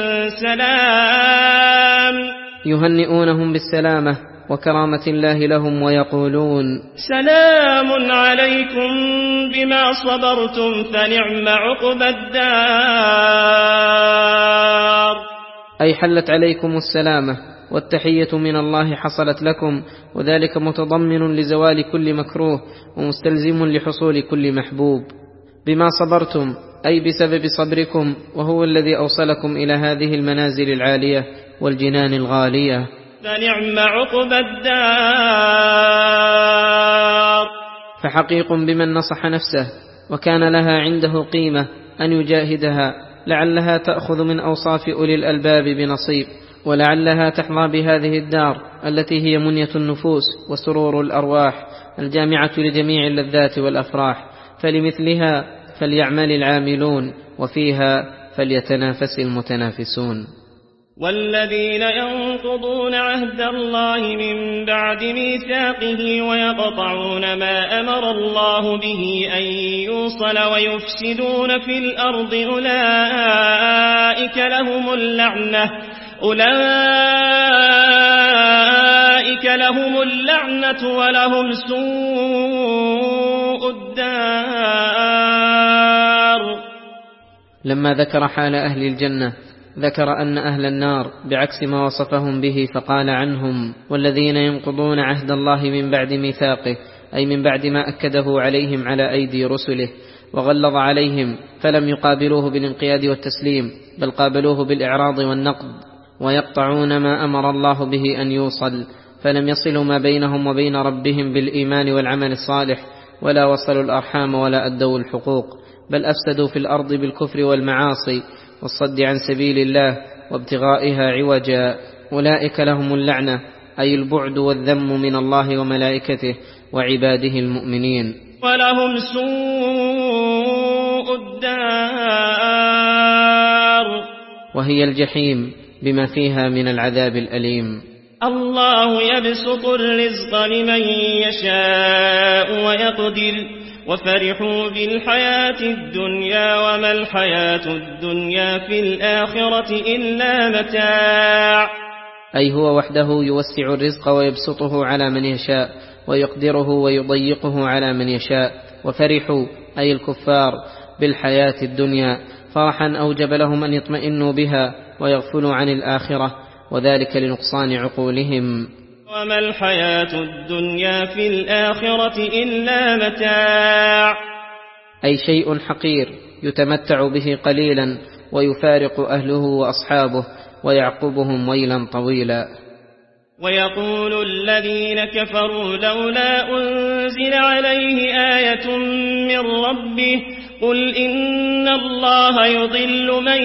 سلام. يهنئونهم بالسلامة وكرامة الله لهم ويقولون: سلام عليكم بما صبرتم فنعم عقبى الدار. أي حلت عليكم السلامة والتحية من الله حصلت لكم، وذلك متضمن لزوال كل مكروه ومستلزم لحصول كل محبوب. بما صبرتم أي بسبب صبركم، وهو الذي أوصلكم إلى هذه المنازل العالية والجنان الغالية. فنعم عقبى الدار. فحقيق بمن نصح نفسه وكان لها عنده قيمة أن يجاهدها، لعلها تأخذ من أوصاف أولي الألباب بنصيب، ولعلها تحظى بهذه الدار التي هي منية النفوس وسرور الأرواح الجامعة لجميع اللذات والأفراح. فلمثلها فليعمل العاملون، وفيها فليتنافس المتنافسون. والذين ينقضون عهد الله من بعد ميثاقه ويقطعون ما أمر الله به أن يوصل ويفسدون في الأرض أولئك لهم اللعنة أولئك لهم اللعنة ولهم سوء الدار. لما ذكر حال أهل الجنة ذكر أن أهل النار بعكس ما وصفهم به، فقال عنهم: والذين ينقضون عهد الله من بعد ميثاقه، أي من بعد ما أكده عليهم على أيدي رسله وغلظ عليهم، فلم يقابلوه بالانقياد والتسليم بل قابلوه بالإعراض والنقد. ويقطعون ما أمر الله به أن يوصل، فلم يصلوا ما بينهم وبين ربهم بالإيمان والعمل الصالح، ولا وصلوا الأرحام ولا أدوا الحقوق، بل أفسدوا في الأرض بالكفر والمعاصي والصد عن سبيل الله وابتغائها عوجا. أولئك لهم اللعنة أي البعد والذم من الله وملائكته وعباده المؤمنين، ولهم سوء الدار، وهي الجحيم بما فيها من العذاب الأليم. الله يبسط الرزق لمن يشاء ويقدر وفرحوا بالحياة الدنيا وما الحياة الدنيا في الآخرة إلا متاع. أي هو وحده يوسع الرزق ويبسطه على من يشاء ويقدره ويضيقه على من يشاء. وفرحوا أي الكفار بالحياة الدنيا فرحا أوجب لهم أن يطمئنوا بها ويغفلوا عن الآخرة، وذلك لنقصان عقولهم. وما الحياة الدنيا في الآخرة إلا متاع. أي شيء حقير يتمتع به قليلا ويفارق أهله وأصحابه ويعقبهم ويلا طويلا. ويقول الذين كفروا لولا أنزل عليه آية من ربه قل إن الله يضل من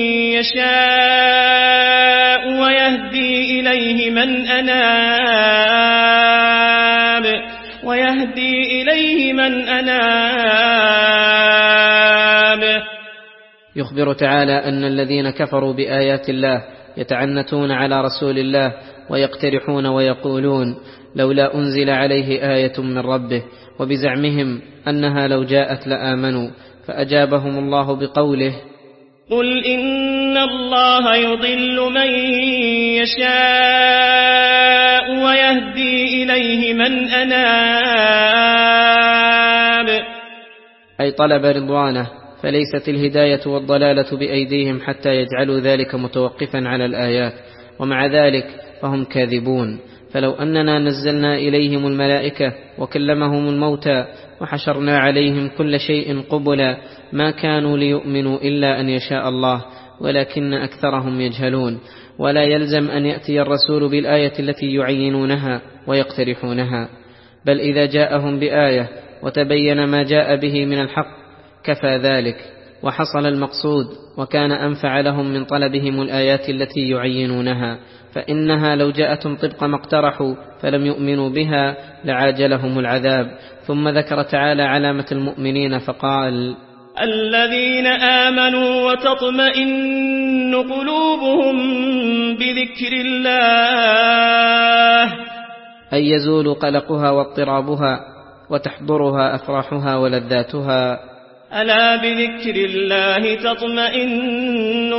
يشاء ويهدي إليه من أناب ويهدي إليه من أناب. يخبر تعالى أن الذين كفروا بآيات الله يتعنتون على رسول الله ويقترحون ويقولون لولا أنزل عليه آية من ربه، وبزعمهم أنها لو جاءت لآمنوا، فأجابهم الله بقوله قل إن الله يضل من يشاء ويهدي إليه من أناب. أي طلب رضوانه، فليست الهداية والضلالة بأيديهم حتى يجعلوا ذلك متوقفا على الآيات، ومع ذلك فهم كاذبون. فلو أننا نزلنا إليهم الملائكة وكلمهم الموتى وحشرنا عليهم كل شيء قبلا ما كانوا ليؤمنوا إلا أن يشاء الله، ولكن أكثرهم يجهلون. ولا يلزم أن يأتي الرسول بالآية التي يعينونها ويقترحونها، بل إذا جاءهم بآية وتبين ما جاء به من الحق كفى ذلك وحصل المقصود، وكان أنفع لهم من طلبهم الآيات التي يعينونها، فإنها لو جاءتهم طبق ما اقترحوا فلم يؤمنوا بها لعاجلهم العذاب. ثم ذكر تعالى علامة المؤمنين فقال الذين آمنوا وتطمئن قلوبهم بذكر الله، أي يزول قلقها واضطرابها وتحضرها أفراحها ولذاتها. ألا بذكر الله تطمئن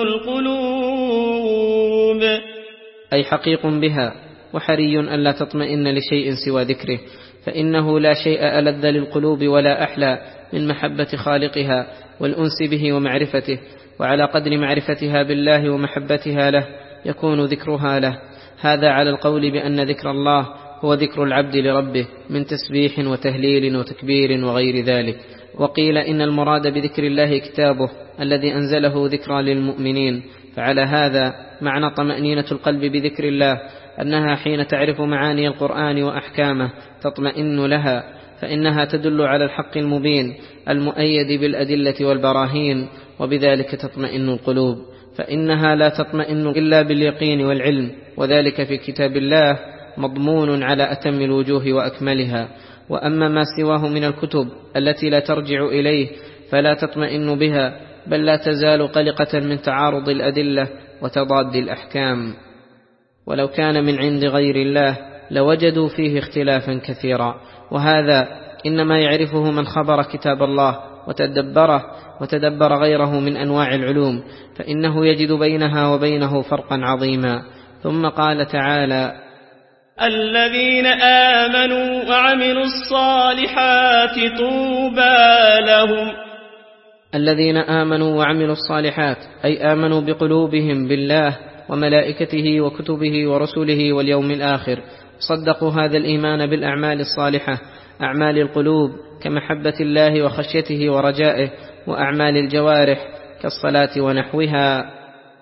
القلوب. أي حقيق بها، وحري أن لا تطمئن لشيء سوى ذكره، فإنه لا شيء ألذ للقلوب ولا أحلى من محبة خالقها والأنس به ومعرفته، وعلى قدر معرفتها بالله ومحبتها له يكون ذكرها له. هذا على القول بأن ذكر الله هو ذكر العبد لربه من تسبيح وتهليل وتكبير وغير ذلك. وقيل إن المراد بذكر الله كتابه الذي أنزله ذكرى للمؤمنين. فعلى هذا معنى طمأنينة القلب بذكر الله أنها حين تعرف معاني القرآن وأحكامه تطمئن لها، فإنها تدل على الحق المبين المؤيد بالأدلة والبراهين، وبذلك تطمئن القلوب. فإنها لا تطمئن إلا باليقين والعلم، وذلك في كتاب الله مضمون على أتم الوجوه وأكملها. وأما ما سواه من الكتب التي لا ترجع إليه فلا تطمئن بها، بل لا تزال قلقة من تعارض الأدلة وتضاد الأحكام. ولو كان من عند غير الله لوجدوا فيه اختلافا كثيرا، وهذا إنما يعرفه من خبر كتاب الله وتدبره وتدبر غيره من أنواع العلوم، فإنه يجد بينها وبينه فرقا عظيما. ثم قال تعالى الذين آمنوا وعملوا الصالحات طوبى لهم. الذين آمنوا وعملوا الصالحات أي آمنوا بقلوبهم بالله وملائكته وكتبه ورسله واليوم الآخر، صدقوا هذا الإيمان بالأعمال الصالحة، أعمال القلوب كمحبة الله وخشيته ورجائه، وأعمال الجوارح كالصلاة ونحوها.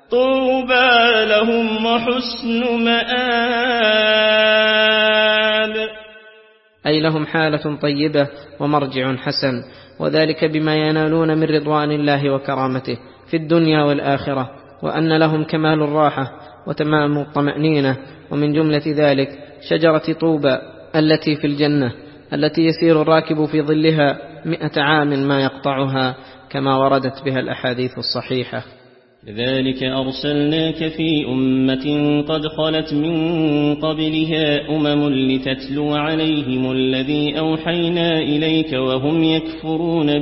طوبى لهم وحسن مآب، أي لهم حالة طيبة ومرجع حسن، وذلك بما ينالون من رضوان الله وكرامته في الدنيا والآخرة، وأن لهم كمال الراحة وتمام الطمأنينة. ومن جملة ذلك شجرة طوبى التي في الجنة، التي يسير الراكب في ظلها مئة عام ما يقطعها، كما وردت بها الأحاديث الصحيحة. كذلك أرسلناك في أمة قد خلت من قبلها أمم لتتلو عليهم الذي أوحينا إليك وهم يكفرون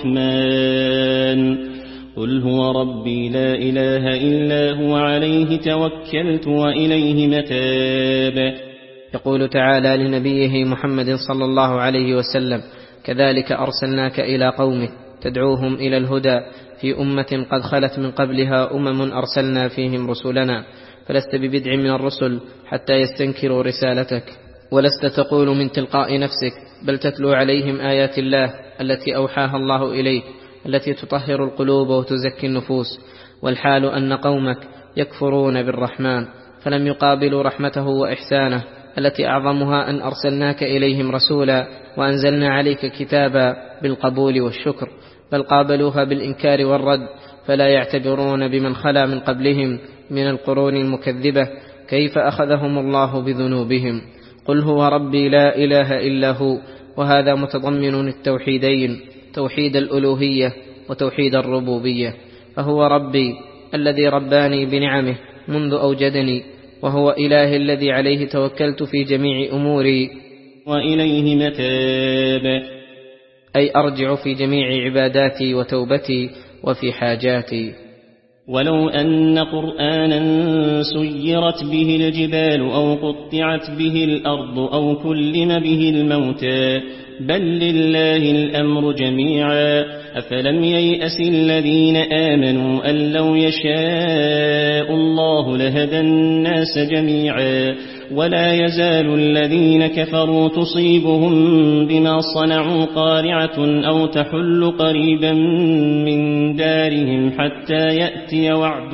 بالرحمن قل هو ربي لا إله إلا هو عليه توكلت وإليه متاب. يقول تعالى لنبيه محمد صلى الله عليه وسلم: كذلك أرسلناك إلى قومك تدعوهم إلى الهدى في أمة قد خلت من قبلها أمم أرسلنا فيهم رسلنا، فلست ببدع من الرسل حتى يستنكروا رسالتك، ولست تقول من تلقاء نفسك، بل تتلو عليهم آيات الله التي أوحاها الله إليك، التي تطهر القلوب وتزكي النفوس. والحال أن قومك يكفرون بالرحمن، فلم يقابلوا رحمته وإحسانه التي أعظمها أن أرسلناك إليهم رسولا وأنزلنا عليك كتابا بالقبول والشكر، بل قابلوها بالإنكار والرد، فلا يعتبرون بمن خلا من قبلهم من القرون المكذبة كيف أخذهم الله بذنوبهم. قل هو ربي لا إله إلا هو، وهذا متضمن التوحيدين، توحيد الألوهية وتوحيد الربوبية. فهو ربي الذي رباني بنعمه منذ أوجدني، وهو إله الذي عليه توكلت في جميع أموري، وإليه متاب، أي أرجع في جميع عباداتي وتوبتي وفي حاجاتي. ولو أن قرآنا سيرت به الجبال أو قطعت به الأرض أو كلم به الموتى بل لله الأمر جميعا أفلم ييأس الذين آمنوا أن لو يشاء الله لهدى الناس جميعا ولا يزال الذين كفروا تصيبهم بما صنعوا قارعة أو تحل قريبا من دارهم حتى يأتي وعد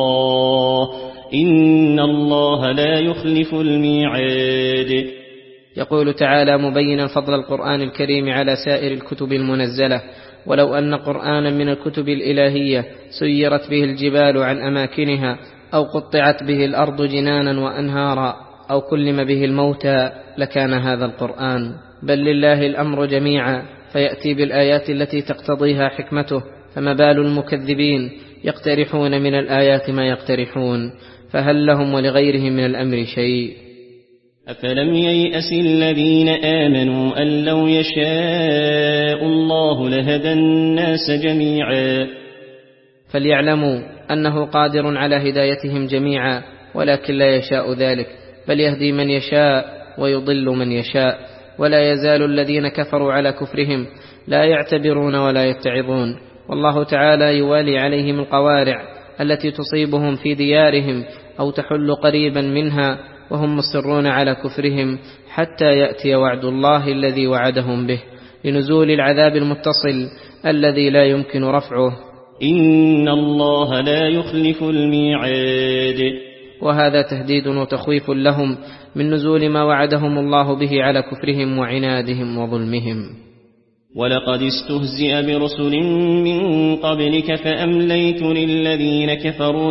الله إن الله لا يخلف الميعاد. يقول تعالى مبينا فضل القرآن الكريم على سائر الكتب المنزلة: ولو أن قرآنا من الكتب الإلهية سيرت به الجبال عن أماكنها أو قطعت به الأرض جنانا وأنهارا أو كلم به الموتى لكان هذا القرآن، بل لله الأمر جميعا، فيأتي بالآيات التي تقتضيها حكمته. فما بال المكذبين يقترحون من الآيات ما يقترحون، فهل لهم ولغيرهم من الأمر شيء؟ أفلم ييأس الذين آمنوا أن لو يشاء الله لهدى الناس جميعا. فليعلموا أنه قادر على هدايتهم جميعا، ولكن لا يشاء ذلك، بل يهدي من يشاء ويضل من يشاء. ولا يزال الذين كفروا على كفرهم لا يعتبرون ولا يتعظون، والله تعالى يوالي عليهم القوارع التي تصيبهم في ديارهم أو تحل قريبا منها وهم مصرون على كفرهم حتى يأتي وعد الله الذي وعدهم به، لنزول العذاب المتصل الذي لا يمكن رفعه. إن الله لا يخلف الميعاد. وهذا تهديد وتخويف لهم من نزول ما وعدهم الله به على كفرهم وعنادهم وظلمهم. ولقد استهزئ برسل من قبلك فأمليت للذين كفروا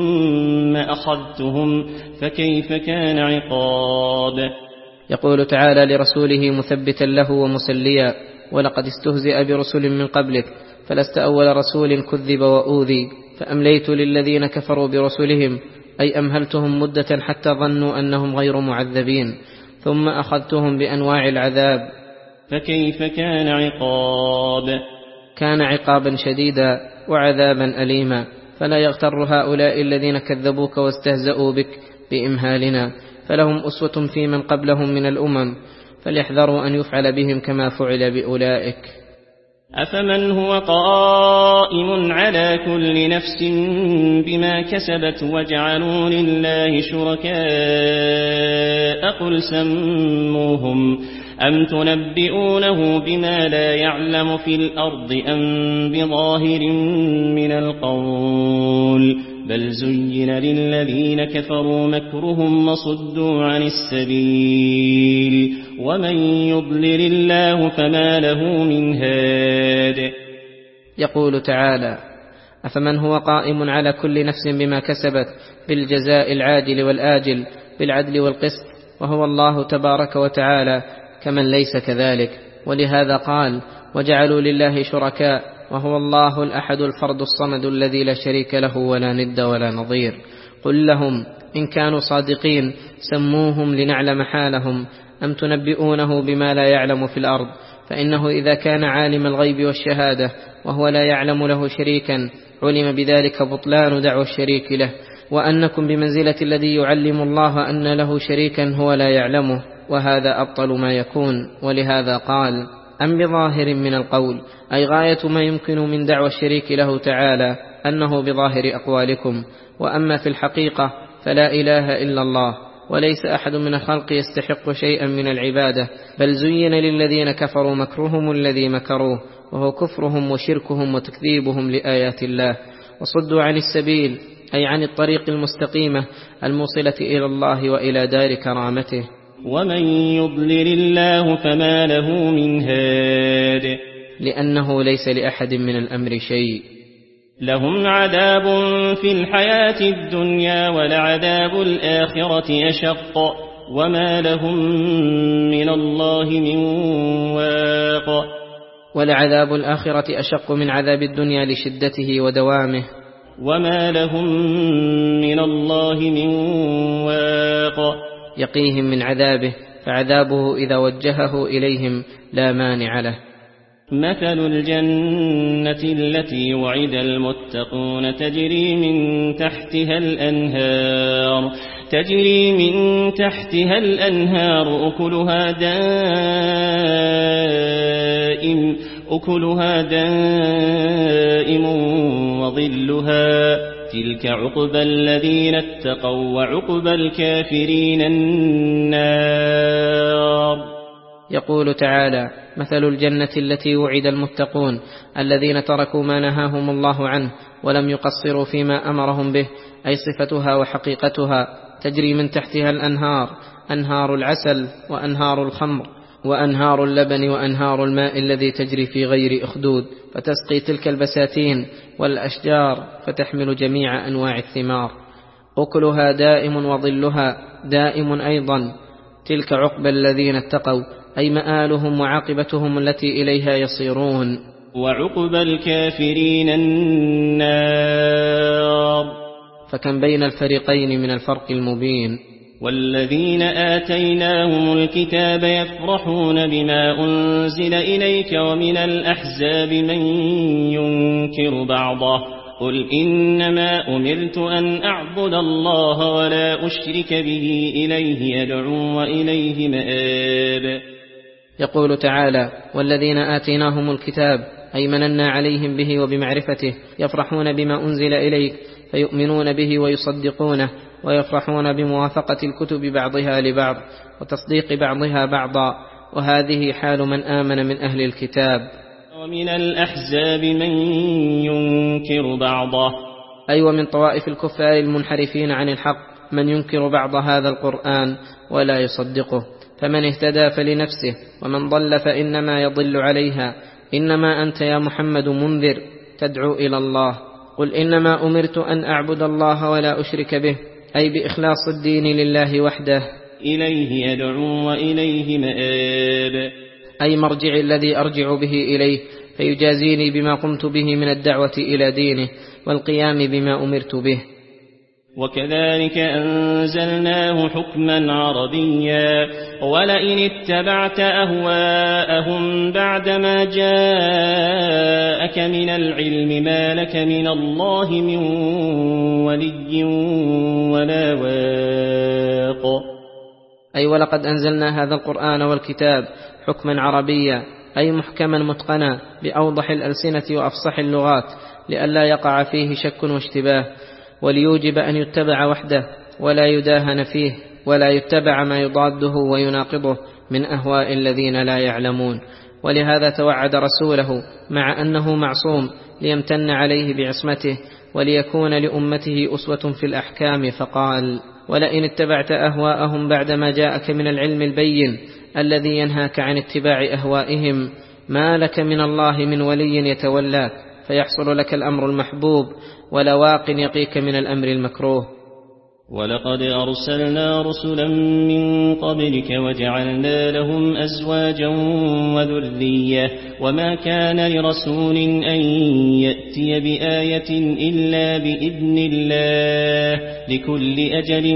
ثم أخذتهم فكيف كان عقاب. يقول تعالى لرسوله مثبتا له ومسليا: ولقد استهزئ برسل من قبلك، فلست أول رسول كذب وأوذي، فأمليت للذين كفروا برسلهم، أي أمهلتهم مدة حتى ظنوا أنهم غير معذبين، ثم أخذتهم بأنواع العذاب فكيف كان عقاب. كان عقابا شديدا وعذابا أليما. فلا يغتر هؤلاء الذين كذبوك واستهزأوا بك بإمهالنا، فلهم أسوة في من قبلهم من الأمم، فليحذروا أن يفعل بهم كما فعل بأولئك. أفمن هو قائم على كل نفس بما كسبت وجعلوا لله شركاء قل سموهم أم تنبئونه بما لا يعلم في الأرض أم بظاهر من القول بل زين للذين كفروا مكرهم وصدوا عن السبيل ومن يضلل الله فما له من هاد. يقول تعالى: أفمن هو قائم على كل نفس بما كسبت بالجزاء العاجل والآجل بالعدل والقسط وهو الله تبارك وتعالى كمن ليس كذلك. ولهذا قال: وجعلوا لله شركاء، وهو الله الأحد الفرد الصمد الذي لا شريك له ولا ند ولا نظير. قل لهم إن كانوا صادقين سموهم لنعلم حالهم، أم تنبئونه بما لا يعلم في الأرض؟ فإنه إذا كان عالم الغيب والشهادة وهو لا يعلم له شريكا علم بذلك بطلان دعوى الشريك له، وأنكم بمنزلة الذي يعلم الله أن له شريكا هو لا يعلمه، وهذا أبطل ما يكون. ولهذا قال: أم بظاهر من القول، أي غاية ما يمكن من دعوى الشريك له تعالى أنه بظاهر أقوالكم، وأما في الحقيقة فلا إله إلا الله، وليس أحد من الخلق يستحق شيئا من العبادة، بل زين للذين كفروا مكرهم الذي مكروه، وهو كفرهم وشركهم وتكذيبهم لآيات الله، وصدوا عن السبيل أي عن الطريق المستقيمة الموصلة إلى الله وإلى دار كرامته. ومن يضلل الله فما له من هاد، لأنه ليس لأحد من الأمر شيء. لهم عذاب في الحياة الدنيا ولعذاب الآخرة أشق، وما لهم من الله من واق. ولعذاب الآخرة أشق من عذاب الدنيا لشدته ودوامه، وما لهم من الله من واق. يقيهم من عذابه، فعذابه إذا وجهه إليهم لا مانع له. مثل الجنة التي وعد المتقون تجري من تحتها الأنهار تجري من تحتها الأنهار أكلها دائم أكلها دائم وظلها، تلك عقبى الذين اتقوا وعقبى الكافرين النار. يقول تعالى: مثل الجنة التي وعد المتقون الذين تركوا ما نهاهم الله عنه ولم يقصروا فيما أمرهم به، أي صفتها وحقيقتها، تجري من تحتها الأنهار، أنهار العسل وأنهار الخمر وأنهار اللبن وأنهار الماء الذي تجري في غير أخدود، فتسقي تلك البساتين والأشجار فتحمل جميع أنواع الثمار. أكلها دائم وظلها دائم أيضا، تلك عقبى الذين اتقوا، أي مآلهم وعاقبتهم التي إليها يصيرون. وعقبى الكافرين النار. فكم بين الفريقين من الفرق المبين. والذين آتيناهم الكتاب يفرحون بما أنزل إليك ومن الأحزاب من ينكر بعضه، قل إنما أمرت أن أعبد الله ولا أشرك به إليه أدعو وإليه مآب. يقول تعالى: والذين آتيناهم الكتاب، أي مننا عليهم به وبمعرفته، يفرحون بما أنزل إليك فيؤمنون به ويصدقونه، ويفرحون بموافقة الكتب بعضها لبعض وتصديق بعضها بعضا، وهذه حال من آمن من أهل الكتاب. ومن الأحزاب من ينكر بعضه، أي ومن طوائف الكفار المنحرفين عن الحق من ينكر بعض هذا القرآن ولا يصدقه، فمن اهتدى فلنفسه ومن ضل فإنما يضل عليها. إنما أنت يا محمد منذر تدعو إلى الله، قل إنما أمرت أن أعبد الله ولا أشرك به، أي بإخلاص الدين لله وحده، إليه يدعو وإليه مآب، أي مرجع الذي أرجع به إليه فيجازيني بما قمت به من الدعوة إلى دينه والقيام بما أمرت به. وكذلك أنزلناه حكما عربيا، ولئن اتبعت أهواءهم بعدما جاءك من العلم ما لك من الله من ولي ولا واق. أي ولقد أنزلنا هذا القرآن والكتاب حكما عربيا، أي محكما متقنا بأوضح الألسنة وأفصح اللغات، لئلا يقع فيه شك واشتباه، وليوجب أن يتبع وحده ولا يداهن فيه، ولا يتبع ما يضاده ويناقضه من أهواء الذين لا يعلمون. ولهذا توعد رسوله مع أنه معصوم ليمتن عليه بعصمته وليكون لأمته أسوة في الأحكام، فقال: ولئن اتبعت أهواءهم بعدما جاءك من العلم البين الذي ينهاك عن اتباع أهوائهم ما لك من الله من ولي يتولاك فيحصل لك الأمر المحبوب، ولا واق يقيك من الأمر المكروه. ولقد أرسلنا رسلا من قبلك وجعلنا لهم أزواجا وذرية وما كان لرسول أن يأتي بآية إلا بإذن الله لكل أجل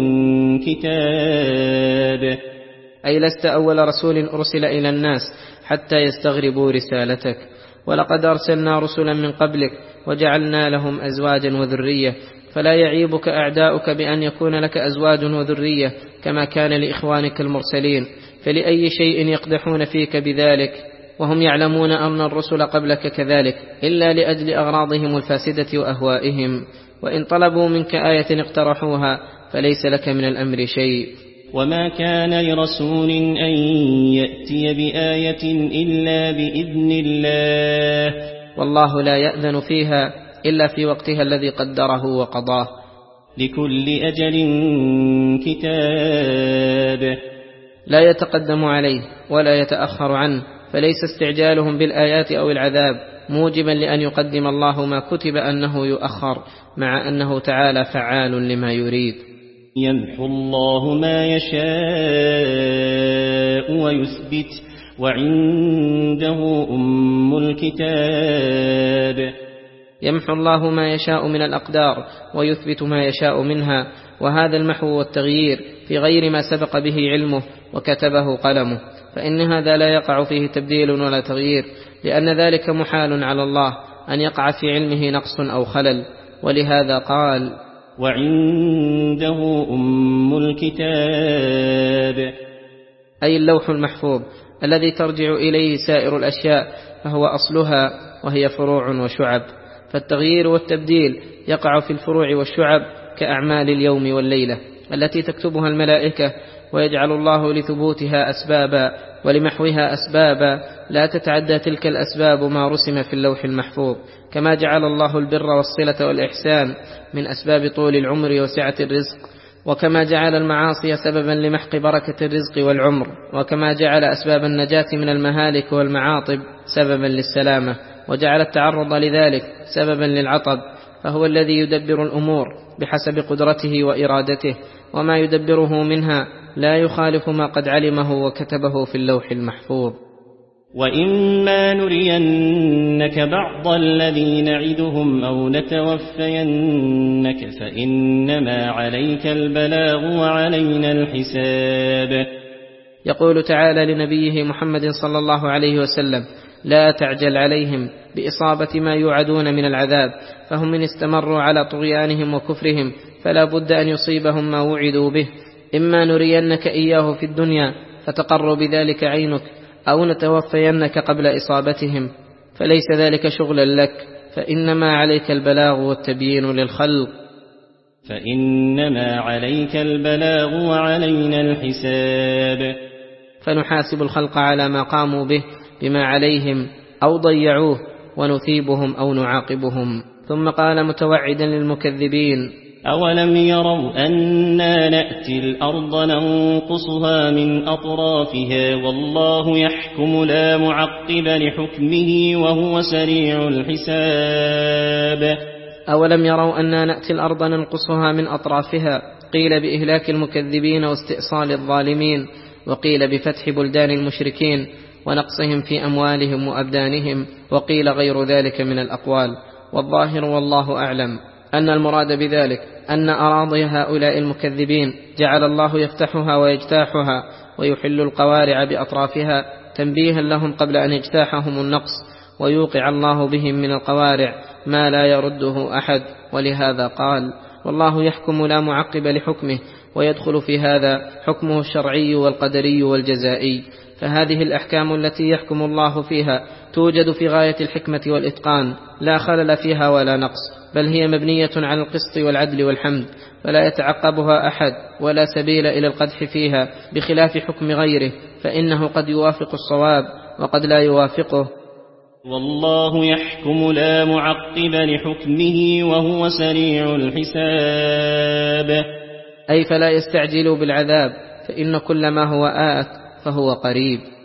كتاب. أي لست أول رسول أرسل إلى الناس حتى يستغربوا رسالتك. ولقد أرسلنا رسلا من قبلك وجعلنا لهم أزواجا وذرية، فلا يعيبك أعداؤك بأن يكون لك أزواج وذرية كما كان لإخوانك المرسلين، فلأي شيء يقدحون فيك بذلك وهم يعلمون أن الرسل قبلك كذلك، إلا لأجل أغراضهم الفاسدة وأهوائهم. وإن طلبوا منك آية اقترحوها فليس لك من الأمر شيء. وما كان لرسول أن يأتي بآية إلا بإذن الله، والله لا يأذن فيها إلا في وقتها الذي قدره وقضاه. لكل أجل كتاب. لا يتقدم عليه ولا يتأخر عنه، فليس استعجالهم بالآيات أو العذاب موجبا لأن يقدم الله ما كتب أنه يؤخر، مع أنه تعالى فعال لما يريد. يمحو الله ما يشاء ويثبت وعنده أم الكتاب. يمحو الله ما يشاء من الأقدار ويثبت ما يشاء منها، وهذا المحو والتغيير في غير ما سبق به علمه وكتبه قلمه، فإن هذا لا يقع فيه تبديل ولا تغيير، لأن ذلك محال على الله أن يقع في علمه نقص أو خلل. ولهذا قال: وعنده أم الكتاب، أي اللوح المحفوظ الذي ترجع إليه سائر الأشياء، فهو أصلها وهي فروع وشعب. فالتغيير والتبديل يقع في الفروع والشعب كأعمال اليوم والليلة التي تكتبها الملائكة، ويجعل الله لثبوتها أسبابا ولمحوها أسبابا لا تتعدى تلك الأسباب ما رسم في اللوح المحفوظ، كما جعل الله البر والصلة والإحسان من أسباب طول العمر وسعة الرزق، وكما جعل المعاصي سببا لمحق بركة الرزق والعمر، وكما جعل أسباب النجاة من المهالك والمعاطب سببا للسلامة، وجعل التعرض لذلك سببا للعطب. فهو الذي يدبر الأمور بحسب قدرته وإرادته، وما يدبره منها لا يخالف ما قد علمه وكتبه في اللوح المحفوظ. وإما نرينك بعض الذي نعدهم أو نتوفينك فإنما عليك البلاغ وعلينا الحساب. يقول تعالى لنبيه محمد صلى الله عليه وسلم: لا تعجل عليهم بإصابة ما يوعدون من العذاب، فهم إن استمروا على طغيانهم وكفرهم فلا بد أن يصيبهم ما وعدوا به، إما نرينك إياه في الدنيا فتقر بذلك عينك، أو نتوفينك قبل إصابتهم، فليس ذلك شغلا لك، فإنما عليك البلاغ والتبيين للخلق. فإنما عليك البلاغ وعلينا الحساب. فنحاسب الخلق على ما قاموا به بما عليهم أو ضيعوه، ونثيبهم أو نعاقبهم. ثم قال متوعدا للمكذبين: أولم يروا أنا نأتي الأرض ننقصها من أطرافها والله يحكم لا معقب لحكمه وهو سريع الحساب. أولم يروا أنا نأتي الأرض ننقصها من أطرافها، قيل بإهلاك المكذبين واستئصال الظالمين، وقيل بفتح بلدان المشركين ونقصهم في أموالهم وأبدانهم، وقيل غير ذلك من الأقوال. والظاهر والله أعلم أن المراد بذلك أن أراضي هؤلاء المكذبين جعل الله يفتحها ويجتاحها ويحل القوارع بأطرافها تنبيها لهم قبل أن يجتاحهم النقص، ويوقع الله بهم من القوارع ما لا يرده أحد. ولهذا قال: والله يحكم لا معقب لحكمه، ويدخل في هذا حكمه الشرعي والقدري والجزائي. فهذه الأحكام التي يحكم الله فيها توجد في غاية الحكمة والإتقان، لا خلل فيها ولا نقص، بل هي مبنية على القسط والعدل والحمد، فلا يتعقبها أحد ولا سبيل إلى القدح فيها، بخلاف حكم غيره فإنه قد يوافق الصواب وقد لا يوافقه. والله يحكم لا معقب لحكمه وهو سريع الحساب. أي فلا يستعجلوا بالعذاب، فإن كل ما هو آت فهو قريب.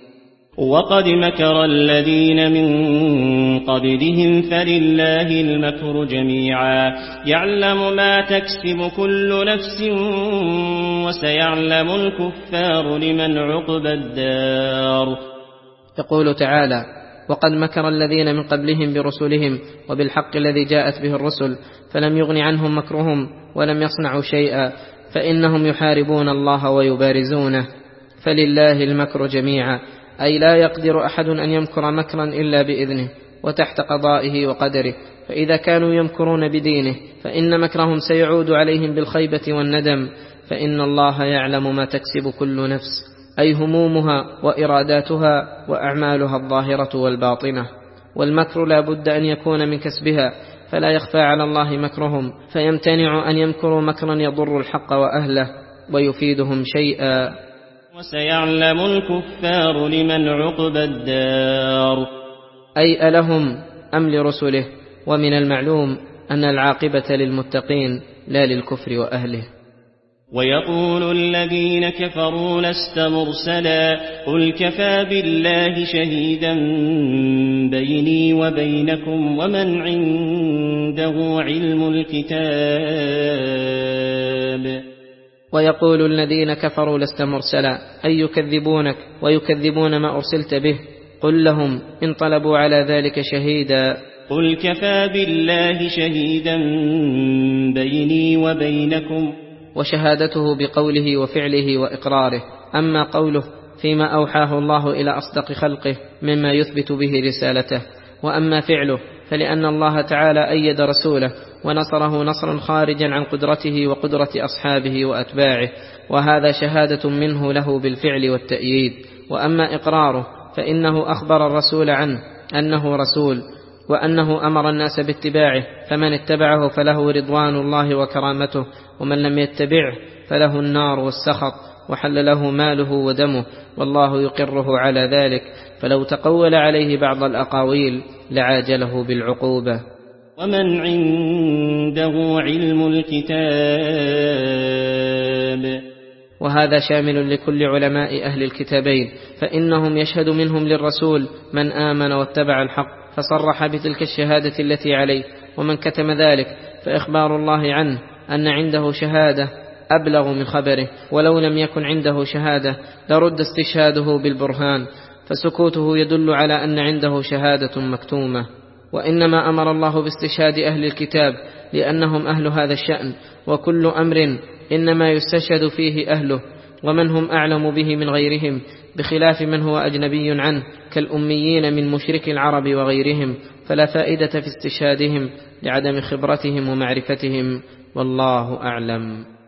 وقد مكر الذين من قبلهم فلله المكر جميعا يعلم ما تكسب كل نفس وسيعلم الكفار لمن عقبى الدار. يقول تعالى: وقد مكر الذين من قبلهم برسلهم وبالحق الذي جاءت به الرسل فلم يغن عنهم مكرهم ولم يصنعوا شيئا فإنهم يحاربون الله ويبارزونه. فلله المكر جميعا، أي لا يقدر أحد أن يمكر مكرا إلا بإذنه وتحت قضائه وقدره. فإذا كانوا يمكرون بدينه فإن مكرهم سيعود عليهم بالخيبة والندم، فإن الله يعلم ما تكسب كل نفس، أي همومها وإراداتها وأعمالها الظاهرة والباطنة. والمكر لا بد أن يكون من كسبها، فلا يخفى على الله مكرهم، فيمتنع أن يمكروا مكرا يضر الحق وأهله ويفيدهم شيئا. وسيعلم الكفار لمن عقبى الدار، أي ألهم أم لرسله. ومن المعلوم أن العاقبة للمتقين لا للكفر وأهله. ويقول الذين كفروا لست مرسلا قل كفى بالله شهيدا بيني وبينكم ومن عنده علم الكتاب. ويقول الذين كفروا لست مرسلا، أي يكذبونك ويكذبون ما أرسلت به. قل لهم إن طلبوا على ذلك شهيدا قل كفى بالله شهيدا بيني وبينكم، وشهادته بقوله وفعله وإقراره. أما قوله فيما أوحاه الله إلى أصدق خلقه مما يثبت به رسالته، وأما فعله فلأن الله تعالى أيد رسوله ونصره نصرا خارجا عن قدرته وقدرة أصحابه وأتباعه، وهذا شهادة منه له بالفعل والتأييد. وأما إقراره فإنه أخبر الرسول عنه أنه رسول، وأنه أمر الناس باتباعه، فمن اتبعه فله رضوان الله وكرامته، ومن لم يتبعه فله النار والسخط وحل له ماله ودمه، والله يقره على ذلك، فلو تقول عليه بعض الأقاويل لعاجله بالعقوبة. ومن عنده علم الكتاب، وهذا شامل لكل علماء أهل الكتابين، فإنهم يشهد منهم للرسول من آمن واتبع الحق فصرح بتلك الشهادة التي عليه، ومن كتم ذلك فإخبار الله عنه أن عنده شهادة أبلغ من خبره، ولو لم يكن عنده شهادة لرد استشهاده بالبرهان، فسكوته يدل على أن عنده شهادة مكتومة. وإنما أمر الله باستشهاد أهل الكتاب لأنهم أهل هذا الشأن، وكل أمر إنما يستشهد فيه أهله، ومن هم أعلم به من غيرهم، بخلاف من هو أجنبي عنه كالأميين من مشرك العرب وغيرهم، فلا فائدة في استشهادهم لعدم خبرتهم ومعرفتهم، والله أعلم.